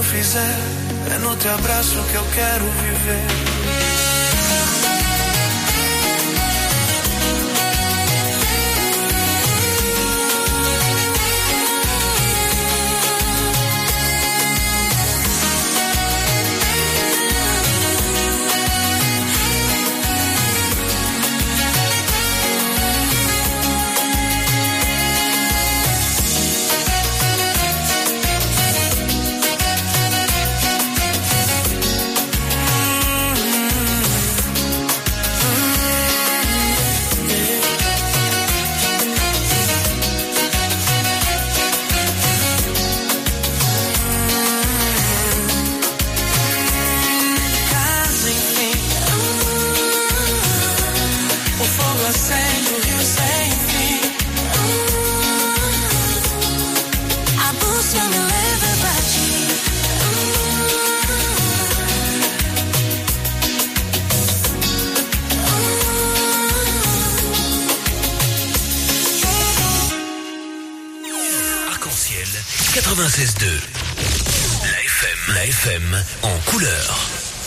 fizer, é no teu abraço que eu quero viver. La FM en couleur.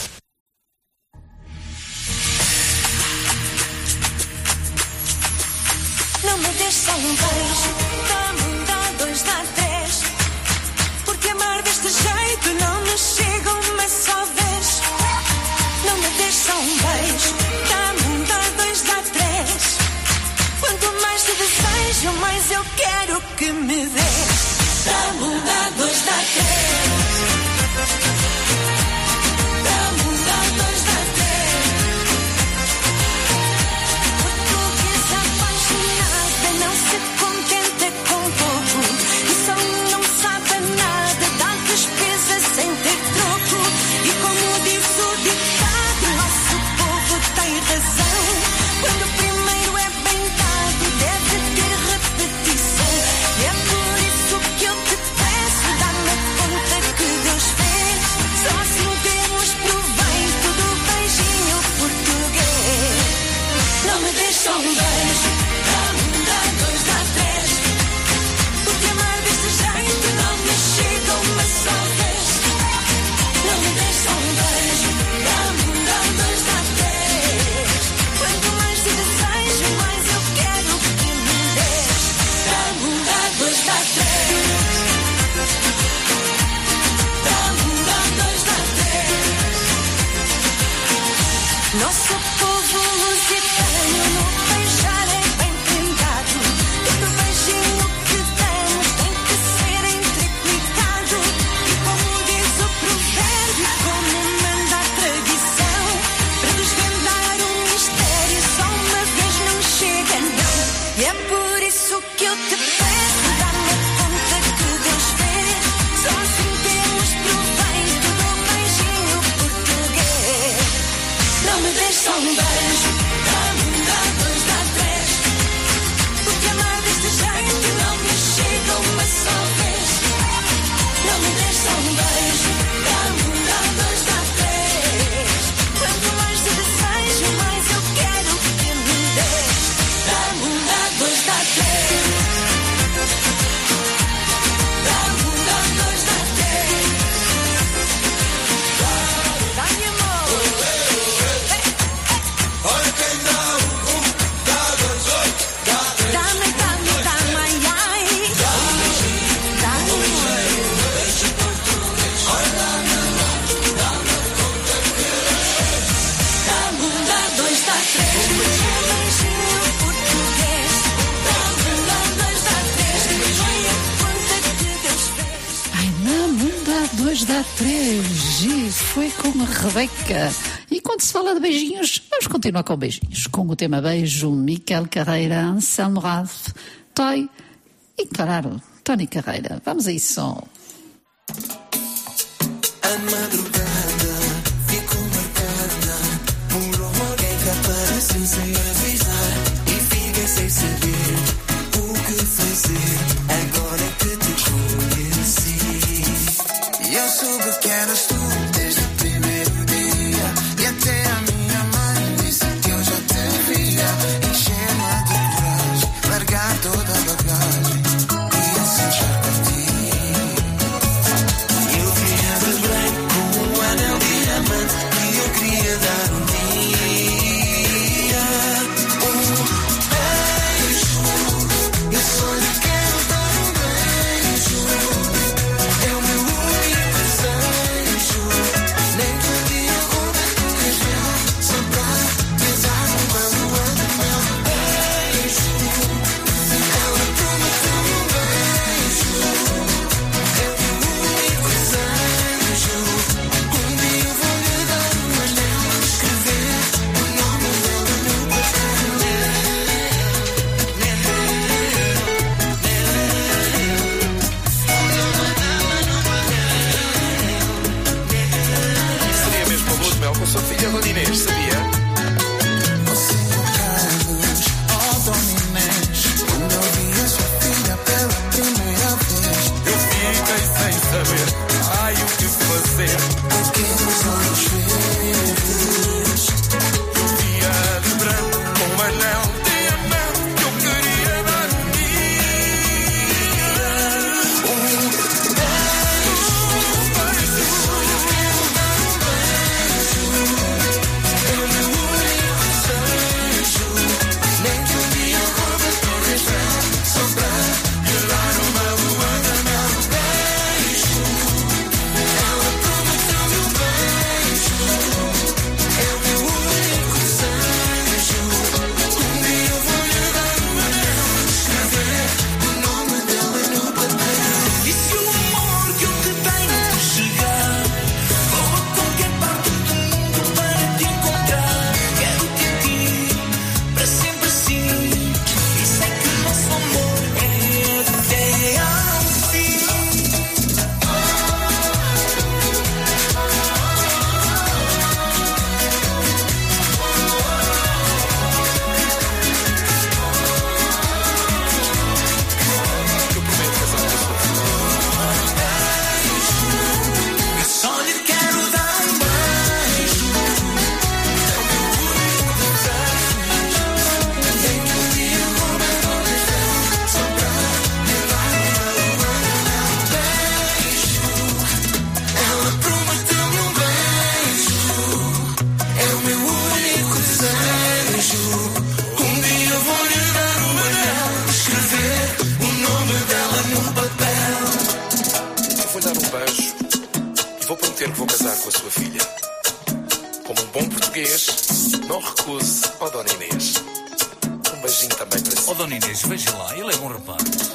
Não me deixes só um beijo, dá-me, dá dois, dá três. Porque amar deste jeito não me chega uma só vez. Não me deixes só um beijo, dá-me, dá dois, dá três. Quanto mais te desejo, mais eu quero que me dês. Dá-me, dá dois, dá três. Dá-me, dá dois, dá três. Portuguesa apaixonada não se contenta com pouco. E só não sabe nada, dá despesa sem ter troco. E como diz o ditado, nosso povo tem razão. Quando o primeiro é bem dado, deve ter repetição. E é por isso que eu te peço, dá-me conta que Deus fez. Só assim temos proveito do beijinho português. Não me deixes só um beijo, dá-me, dá dois, dá três. Porque amar deste jeito não me chega uma só vez. Não me deixes só um beijo, dá-me, dá dois, dá três. Quanto mais te desejo, mais eu quero que me dês. Dá-me, dá dois, dá três. Dá-me, dá dois, dá três. Nosso povo lusitano no beijar é bem pintado. Todo beijinho que damos tem que ser entrecuidado. E como diz o provérbio, como manda a tradição, para desvendar um mistério só uma vez não chega não. E é por isso que eu te peço, dá-me conta que Deus fez. Só assim temos proveito do beijinho português. Não me deixes só um beijo, dá-me, dá dois, dá três. Porque amar deste jeito não me chega uma só vez. Não me deixes só um beijo, dá-me, dá dois, dá três. Quanto mais te desejo, mais eu quero que me dês. Dá-me, dá dois, dá três. Dá-me, dá dois, dá três. Dá-me amor. Olha quem dá dá dois, dá três. Dá-me, dá-me, dá-me, ai, ai. Dá-me Dá-me, dá dois, dá três. Beijinho português. Dá-me, dá dois, dá três. Venha conta que Deus fez. Ai, não dá dois, dá três. E foi com a Rebeca. E quando se fala de beijinhos, vamos continuar com beijinhos. Com o tema beijo, Miquel Carreira, Anselmo Ralph, Toy e, claro, Tony Carreira. Vamos a isso. A madrugada ficou marcada por alguém que apareceu sem avisar e fiquei sem saber o que fazer. Agora que te conheci, e eu soube que eras tu desde o primeiro dia. E até a minha mãe disse que eu já te via. Encher-me de coragem, largar toda a bagagem e assim já partir. Eu vinha de não recuse. Ó, Dona Inês. Um beijinho também para si. Ó, Dona Inês, veja lá, ele é bom rapaz.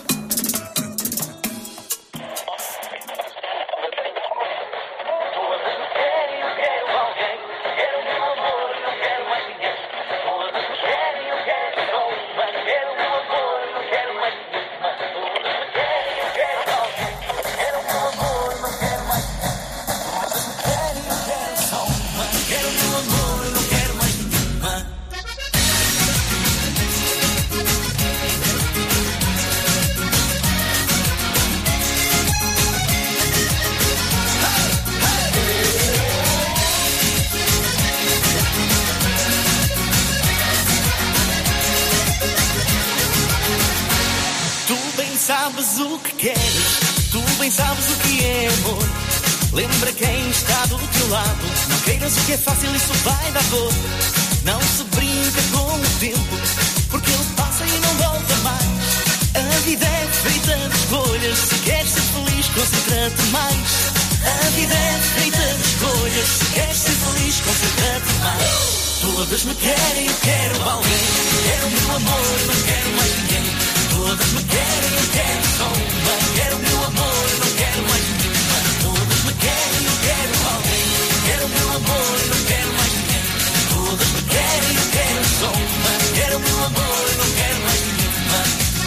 Sabes o que queres, tu bem sabes o que é amor. Lembra quem está do teu lado. Não queiras o que é fácil, isso vai dar dor. Não se brinca com o tempo, porque ele passa e não volta mais. A vida é feita de escolhas, se queres ser feliz, concentra-te mais. A vida é feita de escolhas, se queres ser feliz, concentra-te mais. Todas me querem, eu quero alguém. Quero o meu amor, não quero mais ninguém. Todas me querem, eu quero só uma. Quero o meu amor, não quero mais nenhuma. Todas me querem, eu quero alguém. Quero o meu amor, não quero mais ninguém. Todas me querem, eu quero só uma. Quero o meu amor, não quero mais nenhuma.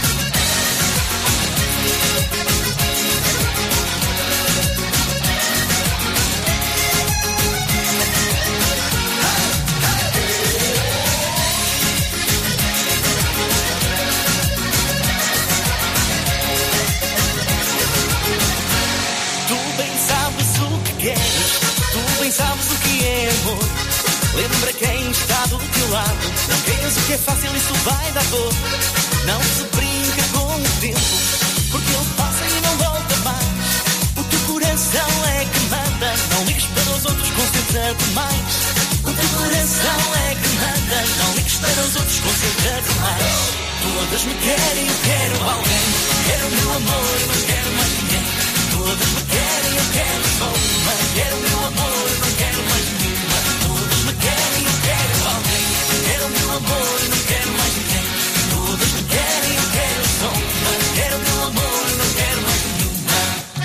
Tu bem sabes o que é amor. Lembra quem está do teu lado. Não queiras o que é fácil, isso vai dar dor. Não se brinca com o tempo, porque ele passa e não volta mais. O teu coração é que manda. Não ligues para os outros, concentra-te mais. O teu coração é que manda. Não ligues para os outros, concentra-te mais. Todas me querem, eu quero alguém. Quero o meu amor, não quero mais ninguém. Todas me querem, eu quero só uma. Quero o meu amor, não quero mais nenhuma. Todas me querem, eu quero alguém. Quero o meu amor, não quero mais ninguém. Todas me querem, eu quero só uma. Quero o meu amor, não quero mais nenhuma.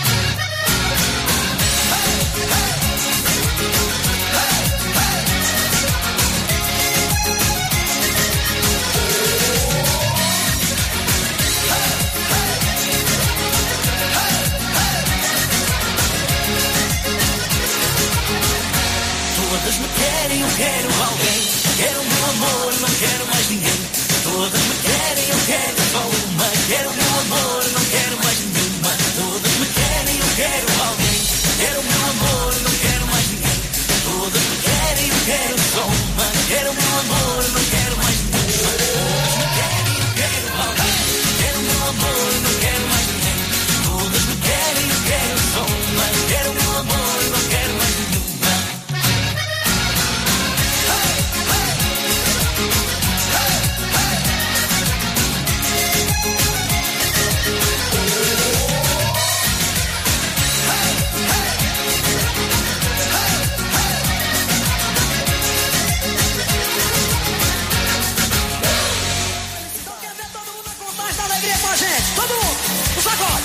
Todas me querem, eu quero alguém. Quero o meu amor, não quero mais ninguém. Todas me querem, eu quero só uma. Quero o meu amor, não quero mais nenhuma. Todas me querem, eu quero alguém. Quero o meu amor, não quero mais ninguém. Todas me querem, eu quero só uma. Quero o meu amor, não quero mais nenhuma. Todas me querem, eu quero alguém. Quero o meu amor, não quero mais ninguém. Todas me querem, eu quero só uma. Quero o meu amor, não quero mais nenhuma. Todo mundo, o sacode.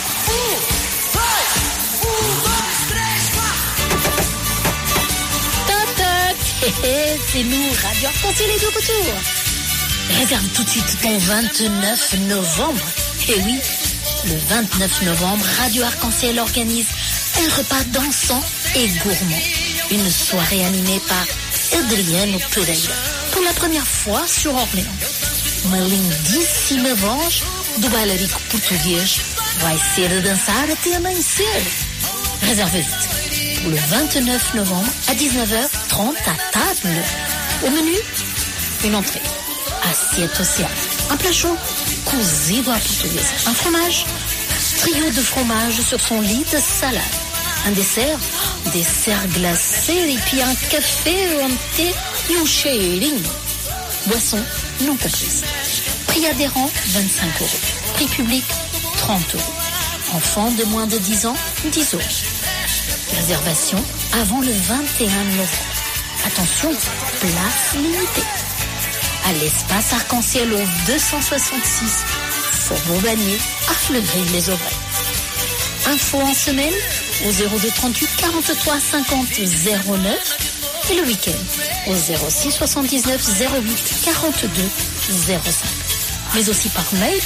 1, 2, 1, 2, 3, 4. Toc, c'est nous, Radio Arc-en-Ciel est de retour. Réserve tout de suite ton 29 novembre. Et oui, le 29 novembre, Radio Arc-en-Ciel organise un repas dansant et gourmand. Une soirée animée par Adriano Pereira. Pour la première fois sur Orléans. Uma lindíssima voz do bailarico português vai ser a dançar até amanhecer. Réservez vite. Pour le 29 novembre à 19h30 à table. Au menu, une entrée, assiette océane, un plat chaud, cozido à portugaise, un fromage, trio de fromage sur son lit de salade, un dessert glacé et puis un café, un thé e cheirinho. Boisson non comprise. Prix adhérent, 25 €. Prix public, 30 €. Enfants de moins de 10 ans, 10 €. Réservation avant le 21 novembre. Attention, place limitée. À l'espace arc-en-ciel au 266, Faubourg-Bagné, à Fleury-les-Aubrais. Info en semaine au 02 38 43 50 09 et le week-end au 06 79 08 42 05. Mais aussi par mail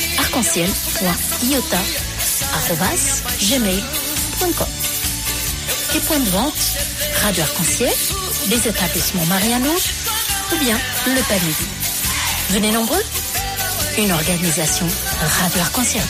arc-en-ciel.iota@gmail.com. Les points de vente Radio Arc-en-Ciel, les établissements Marianouche ou bien le Panier. Venez nombreux. Une organisation Radio Arc-en-Ciel.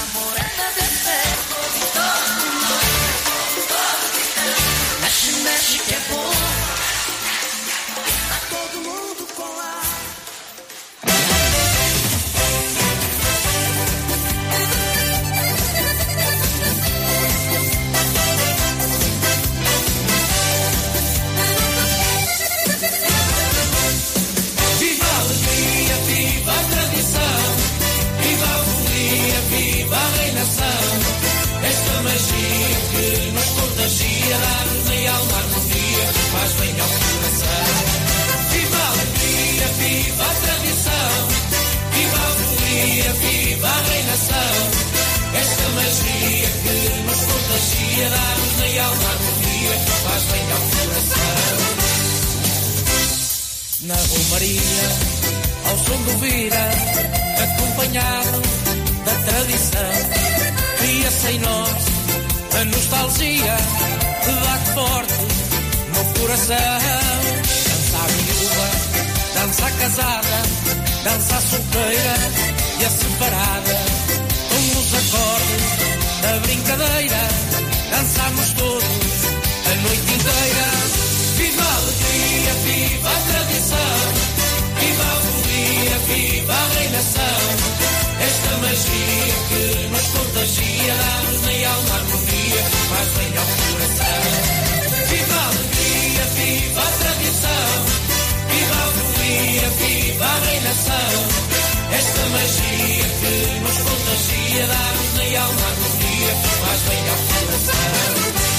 Na Romaria, ao som do vira, acompanhado da tradição, cria-se em nós a nostalgia que bate forte no coração. Dança a viúva, dança a casada, dança a solteira e a separada, com os acordes da brincadeira, dançamos todos a noite inteira. Viva a alegria, viva a tradição, viva a folia, viva a reinação. Esta magia que nos contagia, dá-nos na alma harmonia, faz bem ao coração. Viva a alegria, viva a tradição, viva a folia, viva a reinação. Esta magia que nos contagia, dá-nos na alma harmonia, faz bem ao coração.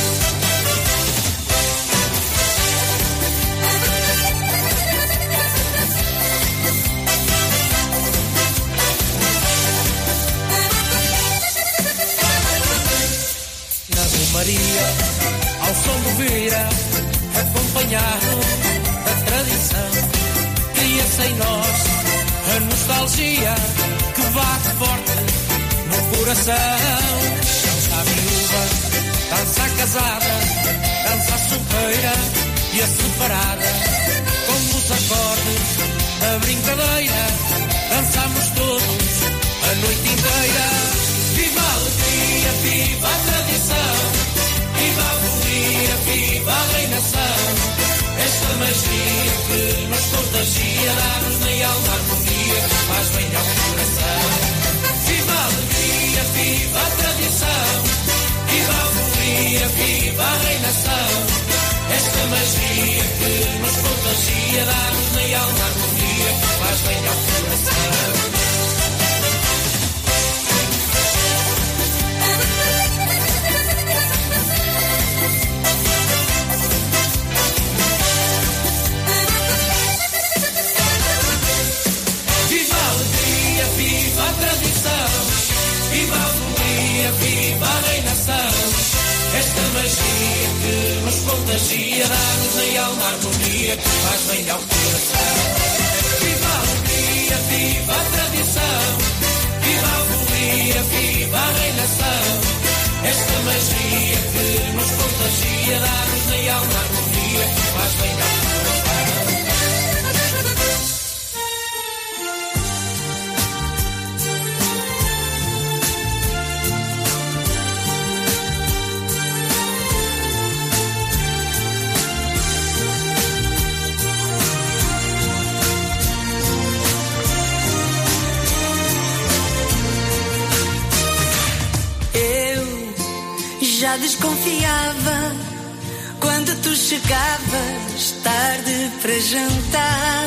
Maria, ao som do vira, acompanhado da tradição, cria-se em nós a nostalgia que bate forte no coração. Dança a viúva, dança a casada, dança a solteira e a separada, com os acordes da brincadeira, dançamos todos a noite inteira. Viva a alegria, viva a tradição, viva a folia, viva a reinação. Esta magia que nos contagia, dá-nos na alma harmonia, faz bem ao coração. Viva a alegria, viva a tradição, viva a folia, viva a reinação. Esta magia que nos contagia, dá-nos na alma harmonia, faz bem ao coração. Viva a tradição, viva a folia, viva a reinação. Esta magia que nos contagia, dá-nos na alma harmonia, faz bem ao coração. Viva a alegria, viva a tradição, viva a folia, viva a reinação. Esta magia que nos contagia, dá-nos na alma harmonia, faz bem ao coração. Já desconfiava quando tu chegavas tarde para jantar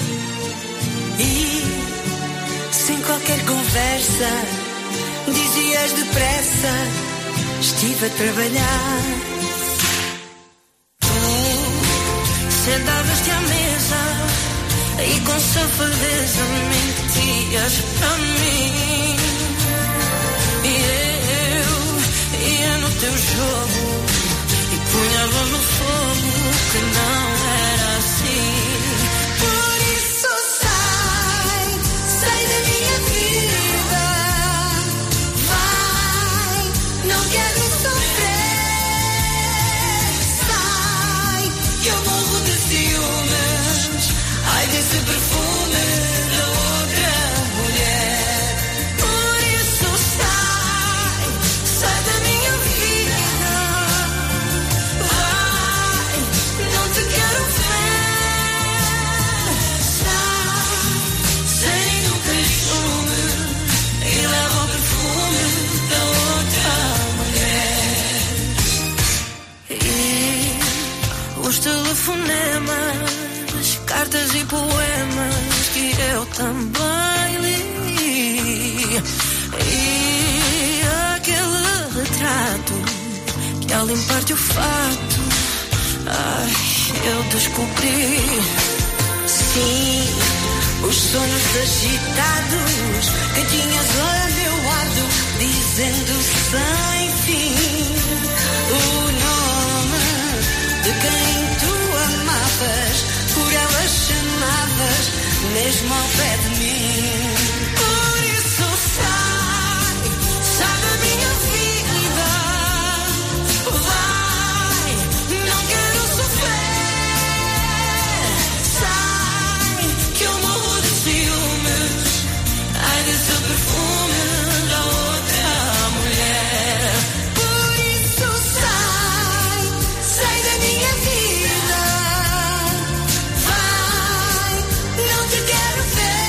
e sem qualquer conversa dizias depressa: estive a trabalhar. Tu Sentavas-te à mesa e com safadeza mentias para mim. E eu ia no teu jogo e punha a voz no fogo, que não era assim. Por isso sai da minha vida, vai, não quero sofrer. Sai, que eu morro de ciúmes, ai desse perfume da outra mulher. Por isso sai da minha vida, vai, não te quero ver. Sai, sem nenhum queixume, e leva o perfume da outra mulher. E os telefonemas, cartas e poemas que eu também li. E aquele retrato que ao limpar-te o fato, ai, eu descobri. Sim, os sonhos agitados que tinhas a meu lado, dizendo sem fim o nome de quem tu amavas, por ela chamavas, mesmo ao pé de mim. Por isso sai da minha vida, vai, não quero sofrer. Sai, que eu morro de ciúmes, ai desse perfume da outra mulher. Por isso sai da minha vida, vai, não te quero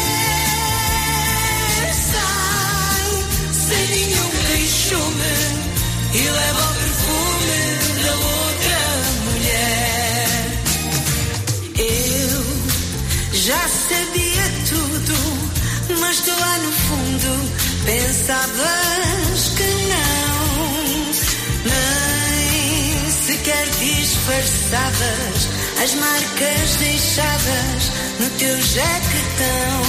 ver. Sai, sem nenhum queixume, e leva o perfume da outra mulher. Eu já sabia tudo, mas tu lá no fundo pensavas que não. Nem sequer disfarçavas as marcas deixadas no teu jaquetão.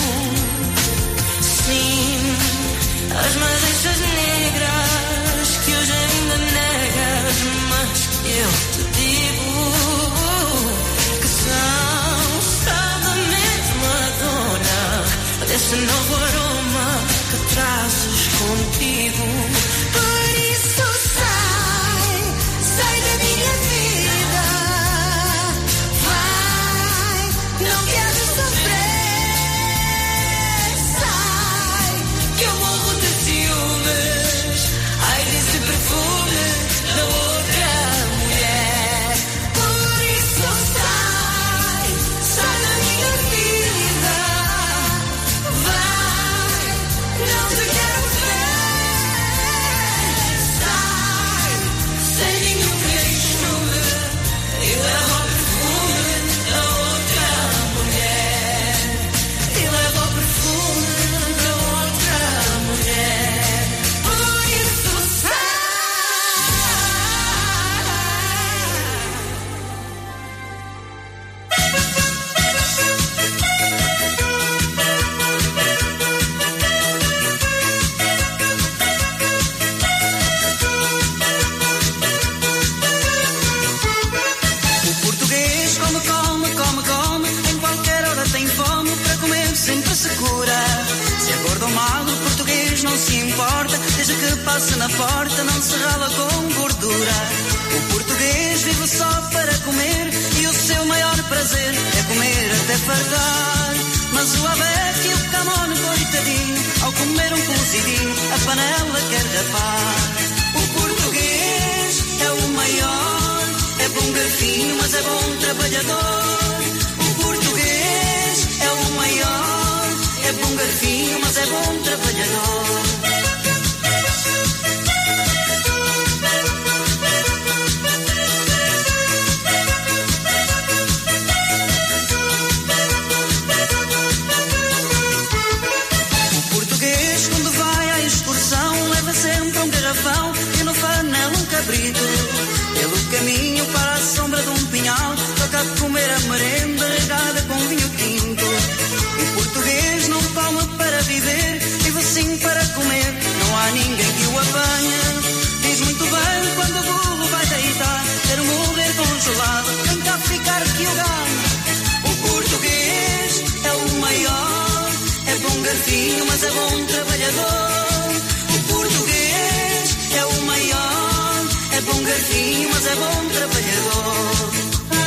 Sim, as madeixas negras que hoje ainda negas, mas que eu te digo que são só da mesma dona, desse novo aroma que trazes contigo. Por isso sai da minha vida, vai, não quero sofrer. Sai, que eu morro de ciúmes, ai desse perfume da outra mulher. Por isso sai da minha vida, vai, não te quero ver. Sai, sem nenhum queixume, e leva o perfume da outra mulher. E leva o perfume da outra mulher. Por isso sai. O português come, em qualquer hora tem fome, para comer sempre se cura. Se é gordo ou magro, o português não se importa, desde que passe na porta não se rala com gordura. O português vive só para comer, e o seu maior prazer é comer até fartar. Mas o abeto e o camone, coitadinho, ao comer um cozidinho, a panela quer rapar. O português é o maior, é bom garfinho, mas é bom trabalhador. O português é o maior, é bom garfinho, mas é bom trabalhador. O português, quando vai à excursão, leva sempre um garrafão e no fanel um cabrito. Pelo caminho para a sombra de um pinhal, toca a comer a ninguém que o apanha. Diz muito bem quando o burro vai deitar. Quero morrer congelado, vem cá ficar que eu ganho. O português é o maior, é bom garfinho, mas é bom trabalhador. O português é o maior, é bom garfinho, mas é bom trabalhador.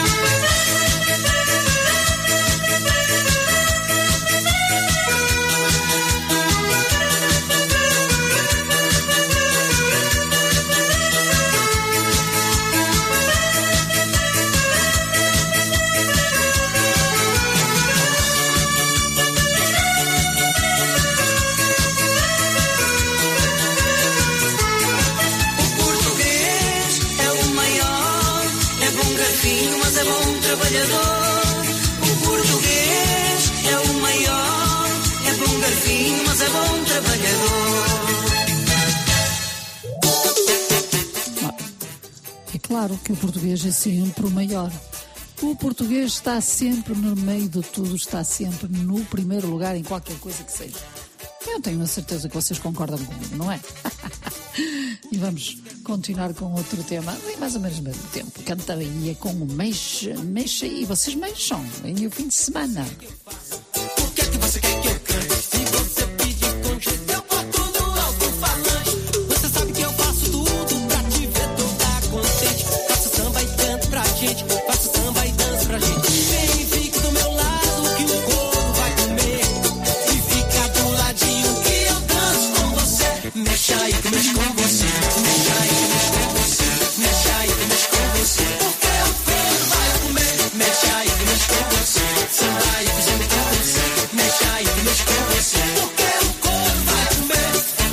Mas é bom trabalhador. O português é o maior, é bom garfinho, mas é bom trabalhador. É claro que o português é sempre o maior. O português está sempre no meio de tudo, está sempre no primeiro lugar em qualquer coisa que seja. Eu tenho a certeza que vocês concordam comigo, não é? E vamos continuar com outro tema, mais ou menos no mesmo tempo. Cantaria com o Mexa, Mexa, e vocês mexam em o fim de semana. O que é que você quer que eu cante? Se você pedir com jeito, eu boto no alto-falante. Você sabe que eu faço tudo pra te ver toda contente. Faço samba e canto pra gente, faço samba e danço pra gente. Vem e fica do meu lado que o couro vai comer. E fica do ladinho que eu danço com você. Mexa aí que eu mexo com você. Mexa aí que eu mexo com você. Mexa aí que eu mexo com você. Porque o couro vai comer. Mexa aí que eu mexo com você. Samba aí que eu mexo com você. Mexa aí que eu mexo com você. Porque o couro vai comer.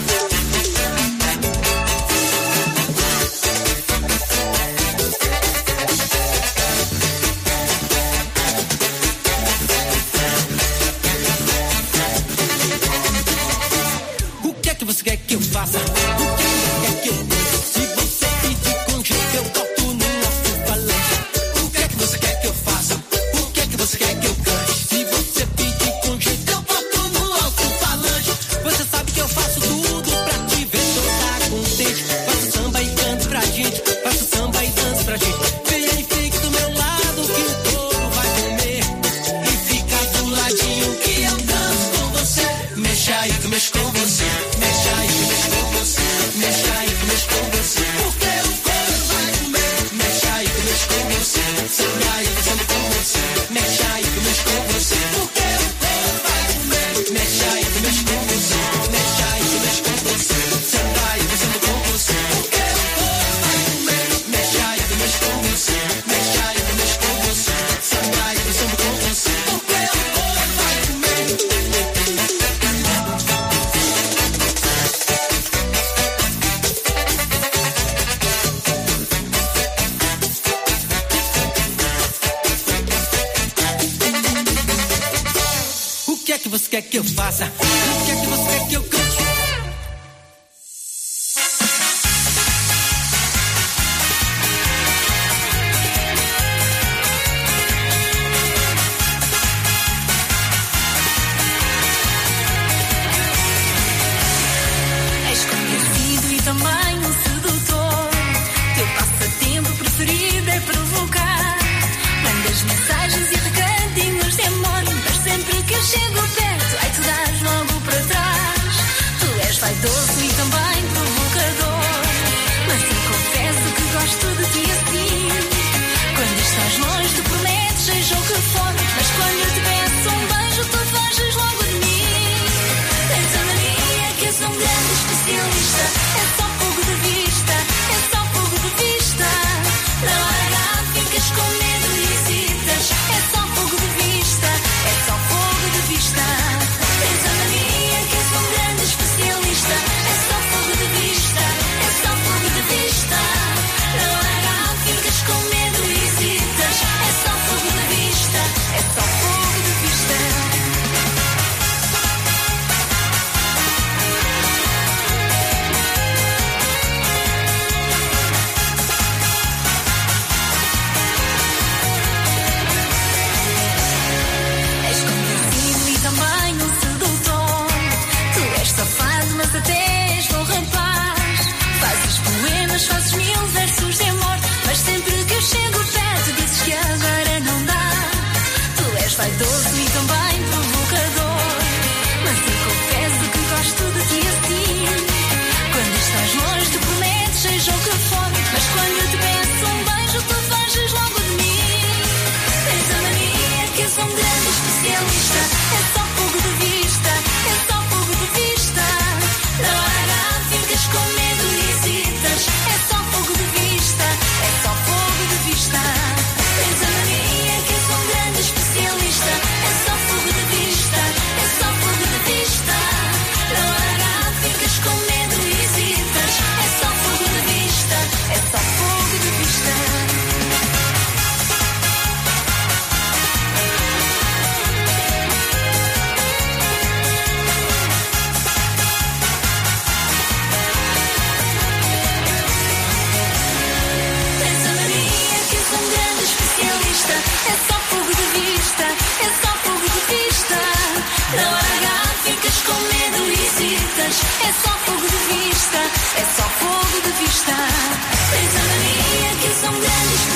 O que é que você quer que eu faça? O que você quer que eu dance? Se você pedir com jeito, eu boto no alto-falante. O que é que você quer que eu faça? O que é que você quer que eu cante? Se você pedir com jeito, eu boto no alto-falante. Você sabe que eu faço tudo pra te ver toda contente. Faço samba e canto pra gente, faço samba e danço pra gente. Vem aí, fica do meu lado que o couro vai comer. E fica do ladinho que eu danço com você. Mexa aí que eu mexo com você. Mexa aí que eu mexo com você. Mexa aí que eu mexo com você. Porque o couro vai comer. Mexa aí que eu mexo com você. Samba aí que eu samba com você. Mexa aí que eu mexo com você. Porque o couro vai comer. Mexa aí que eu mexo com você. Mexa aí que eu mexo com você. Samba aí que eu samba com você. Porque o couro vai comer. Mexa aí que eu mexo com você. Mexa aí que eu mexo com você. Samba aí que eu samba com você. Porque o couro vai comer. O que é que você quer que eu faça? O que é que você quer que eu cante? És conhecido e também um sedutor. Teu passatempo preferido é provocar. Mandas mensagens e recadinhos de amor, mas sempre que eu chego perto, ai tu dás logo para trás.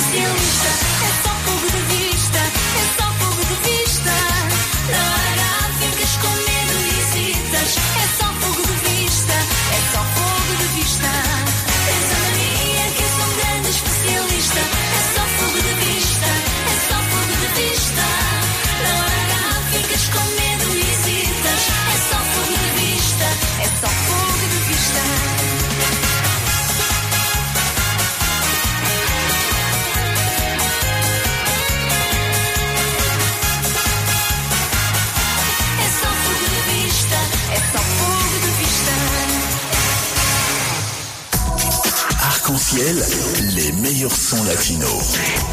especialista. É só fogo de vista, é só fogo de vista. Na hora ficas com medo e hesitas. É só fogo de vista, é só fogo de vista. Tens a mania que és um grande especialista. É só fogo de vista, é só fogo de vista. Na hora ficas com medo e hesitas. É só fogo de vista, é só fogo de vista. É só fogo de vista, é só fogo de vista. Arc-en-ciel, les meilleurs sons latinos.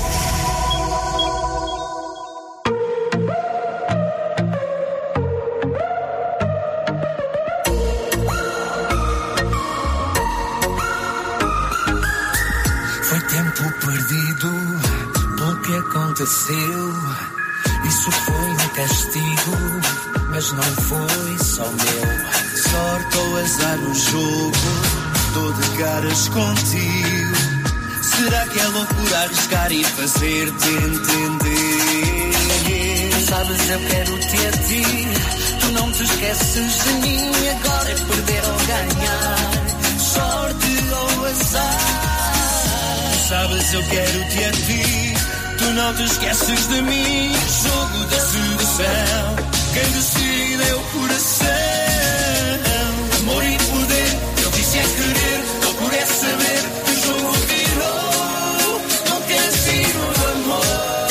Foi tempo perdido pelo que aconteceu. Isso foi um castigo, mas não foi só meu. Sorte ou azar no jogo, dou de caras contigo. Será que é loucura arriscar e fazer-te entender? Sabes, eu quero-te a ti, tu não te esqueces de mim. Agora é perder ou ganhar, sorte ou azar. Sabes, eu quero-te a ti, tu não te esqueces de mim. Jogo da sedução, quem decide é o coração. Amor e poder, eu disse é querer, loucura é saber que o jogo virou num cassino do amor.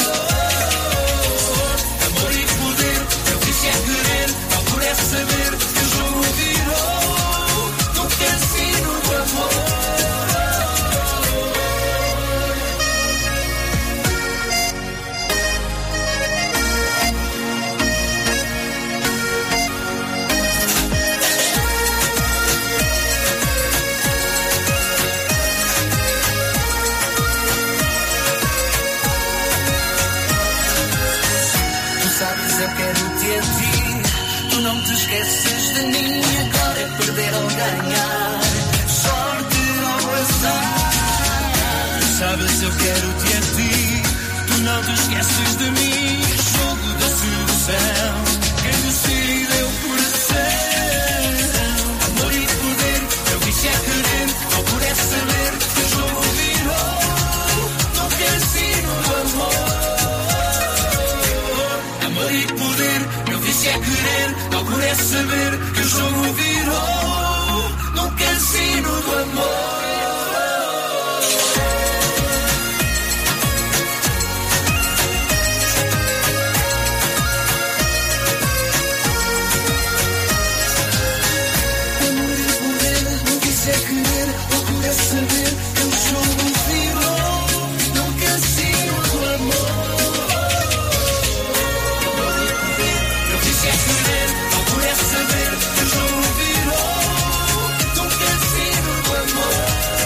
Amor e poder, eu disse é querer, loucura é saber que o jogo virou num cassino do amor. Eu quero-te a ti, tu não te esqueces de mim. Agora é perder ou ganhar, sorte ou azar. Sabes, eu quero-te a ti, tu não te esqueces de mim. Jogo da sedução, quem decide é o coração. Amor e poder, eu disse é querer, loucura é saber que o jogo virou num cassino do amor. Amor e poder, eu disse é querer, loucura é saber que o jogo virou num cassino do amor. Amor e poder, eu disse é querer, loucura é saber que o jogo virou num cassino do amor. Saber que o jogo virou num cassino do amor.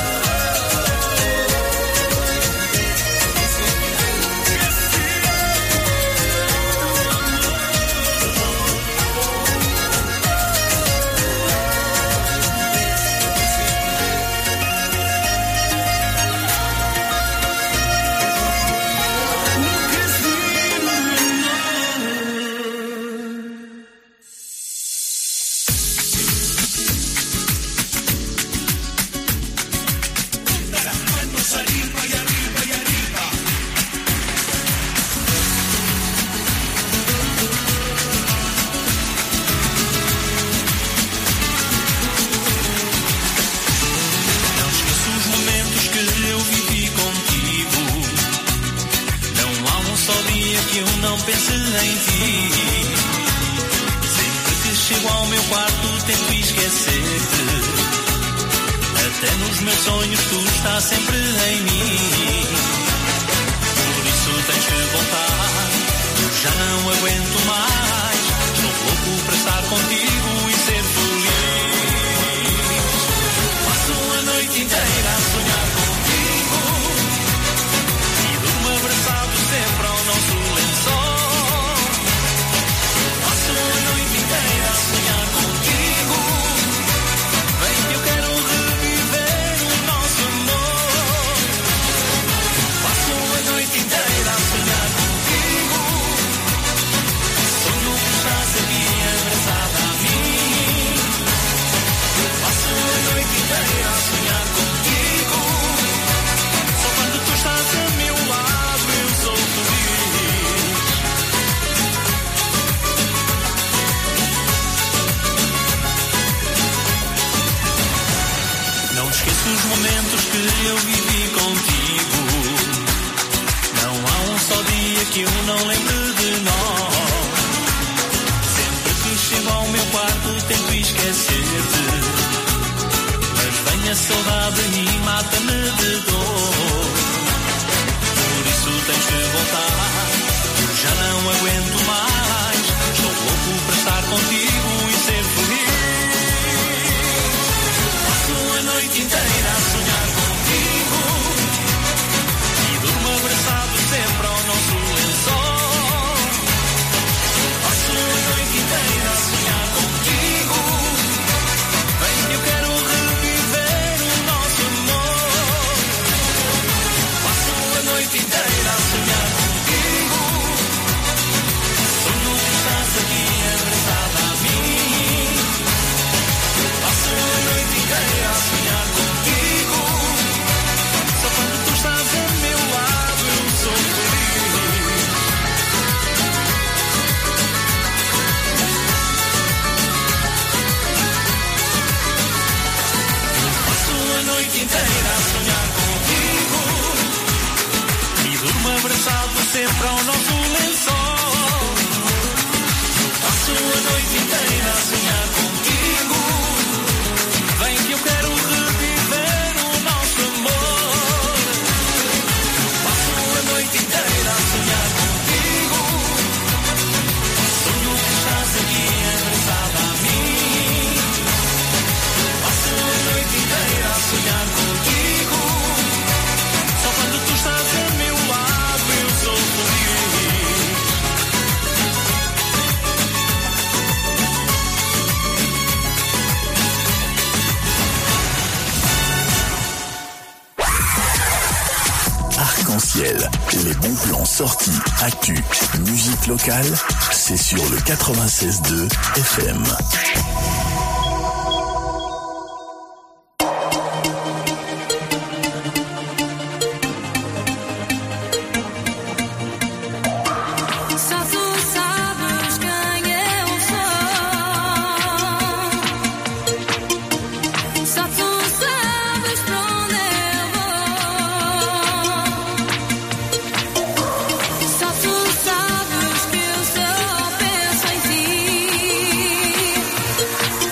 Que eu não pense em ti. Sempre que chego ao meu quarto tento esquecer-te. Até nos meus sonhos tu estás sempre em mim. Por isso tens que voltar, eu já não aguento mais. Estou louco para estar contigo e ser feliz. Passo a noite inteira a sonhar contigo e durmo abraçado sempre ao nosso lençol. Passo a noite inteira a sonhar contigo. Vem que eu quero reviver o nosso amor. Passo a Não esqueço os momentos que eu vivi contigo. Não há um só dia que eu não lembre de nós. Sempre que chego ao meu quarto tento esquecer-te, mas vem a saudade e mata-me de dor. Por isso tens que voltar, eu já não aguento mais. Estou louco para estar contigo e ser feliz. Passo a noite inteira a sonhar contigo e durmo abraçado sempre ao nosso lençol. Passo a noite inteira a sonhar contigo. Vem que eu quero reviver o nosso amor. Passo a noite inteira a sonhar contigo. Sonho que estás aqui abraçada a mim. Passo a noite inteira a sonhar contigo. Só quando tu estás a meu lado eu sou feliz. Passo a noite inteira a sonhar contigo e durmo abraçado sempre ao nosso lençol. Passo a noite inteira a sonhar contigo. Vem que eu quero reviver o nosso amor. Passo a noite inteira a sonhar contigo. Sonho que estás aqui abraçada a mim. Passo a noite inteira a sonhar contigo. Só quando tu estás a meu lado eu sou feliz. Arc-en-ciel, les bons plans sortis, actu, musique locale, c'est sur le 96.2 FM. Só tu sabes quem eu sou. Só tu sabes pra onde eu vou. Só tu sabes que eu só penso em ti.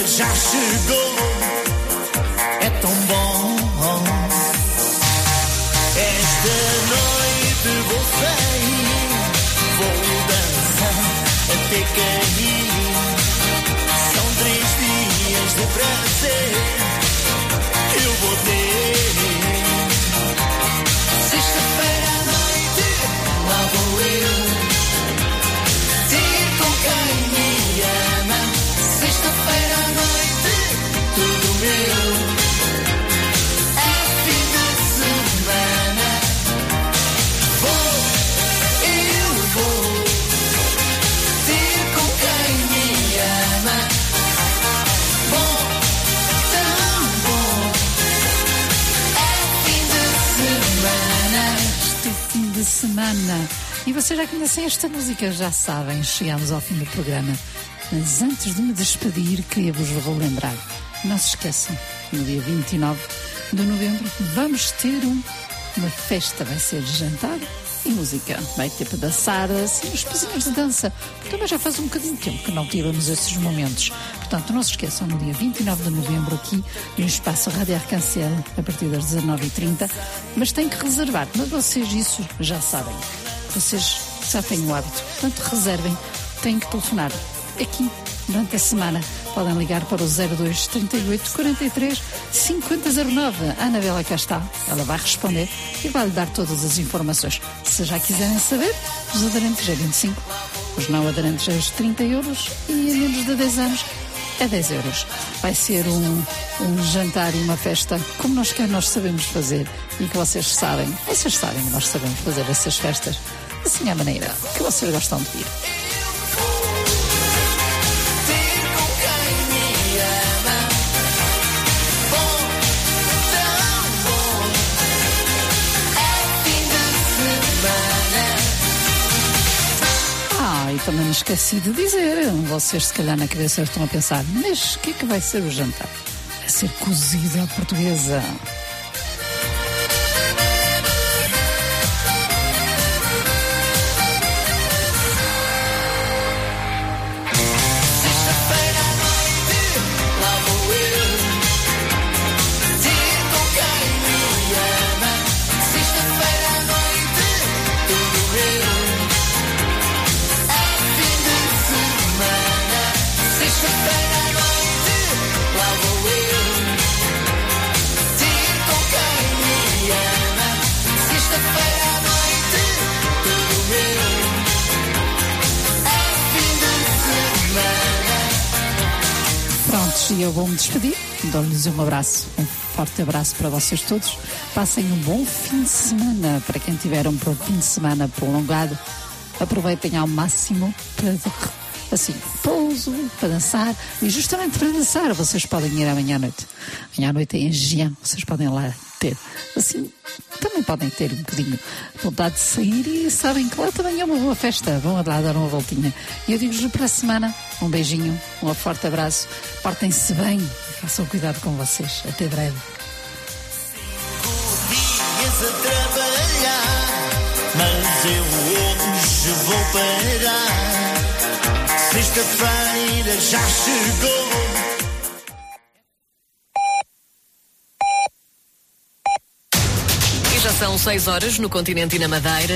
já chegou. É tão bom. Esta noite vou sair, vou dançar até cair. São 3 dias de prazer que eu vou ter. Sexta-feira à noite, lá vou eu ter com quem me ama. Sexta-feira à noite, tudo meu. É fim de semana. Eu vou ter com quem me ama. Bom, tão bom. É fim de semana. Este fim de semana. E vocês já conhecem esta música, já sabem, chegamos ao fim do programa. Mas antes de me despedir, queria vos relembrar. Não se esqueçam, no dia 29 de novembro vamos ter uma festa, vai ser jantar e música. Vai ter para dançar, assim, os pezinhos de dança. Porque também já faz um bocadinho de tempo que não tivemos esses momentos. Portanto, não se esqueçam, no dia 29 de novembro, aqui no espaço Rádio Arcancel, a partir das 19h30. Mas têm que reservar. Mas vocês isso já sabem. Vocês já têm o hábito. Portanto, reservem. Têm que telefonar aqui durante a semana. Podem ligar para o 02 38 43 5009. A Anabela cá está. Ela vai responder e vai-lhe dar todas as informações. Se já quiserem saber, os aderentes é 25, os não aderentes é 30 euros e a menos de 10 anos é 10 euros. Vai ser um jantar e uma festa como nós sabemos fazer e que vocês sabem que nós sabemos fazer essas festas assim à maneira que vocês gostam de vir. E também me esqueci de dizer, vocês se calhar na cabeça estão a pensar, mas o que é que vai ser o jantar? Vai ser cozido à portuguesa. E eu vou-me despedir, dou-lhes um abraço, um forte abraço para vocês todos. Passem um bom fim de semana. Para quem tiver um fim de semana prolongado, aproveitem ao máximo para, assim, pouso, para dançar. E justamente para dançar, vocês podem ir amanhã à noite. Amanhã à noite em Giã, vocês podem lá ter, assim, também podem ter um bocadinho vontade de sair e sabem que lá também é uma boa festa. Vão lá dar uma voltinha. E eu digo-vos para a semana, um beijinho, um forte abraço. Portem-se bem, façam cuidado com vocês. Até breve. 5 dias a trabalhar, mas eu hoje vou parar. Sexta-feira já chegou. Já são 6 horas no continente e na Madeira.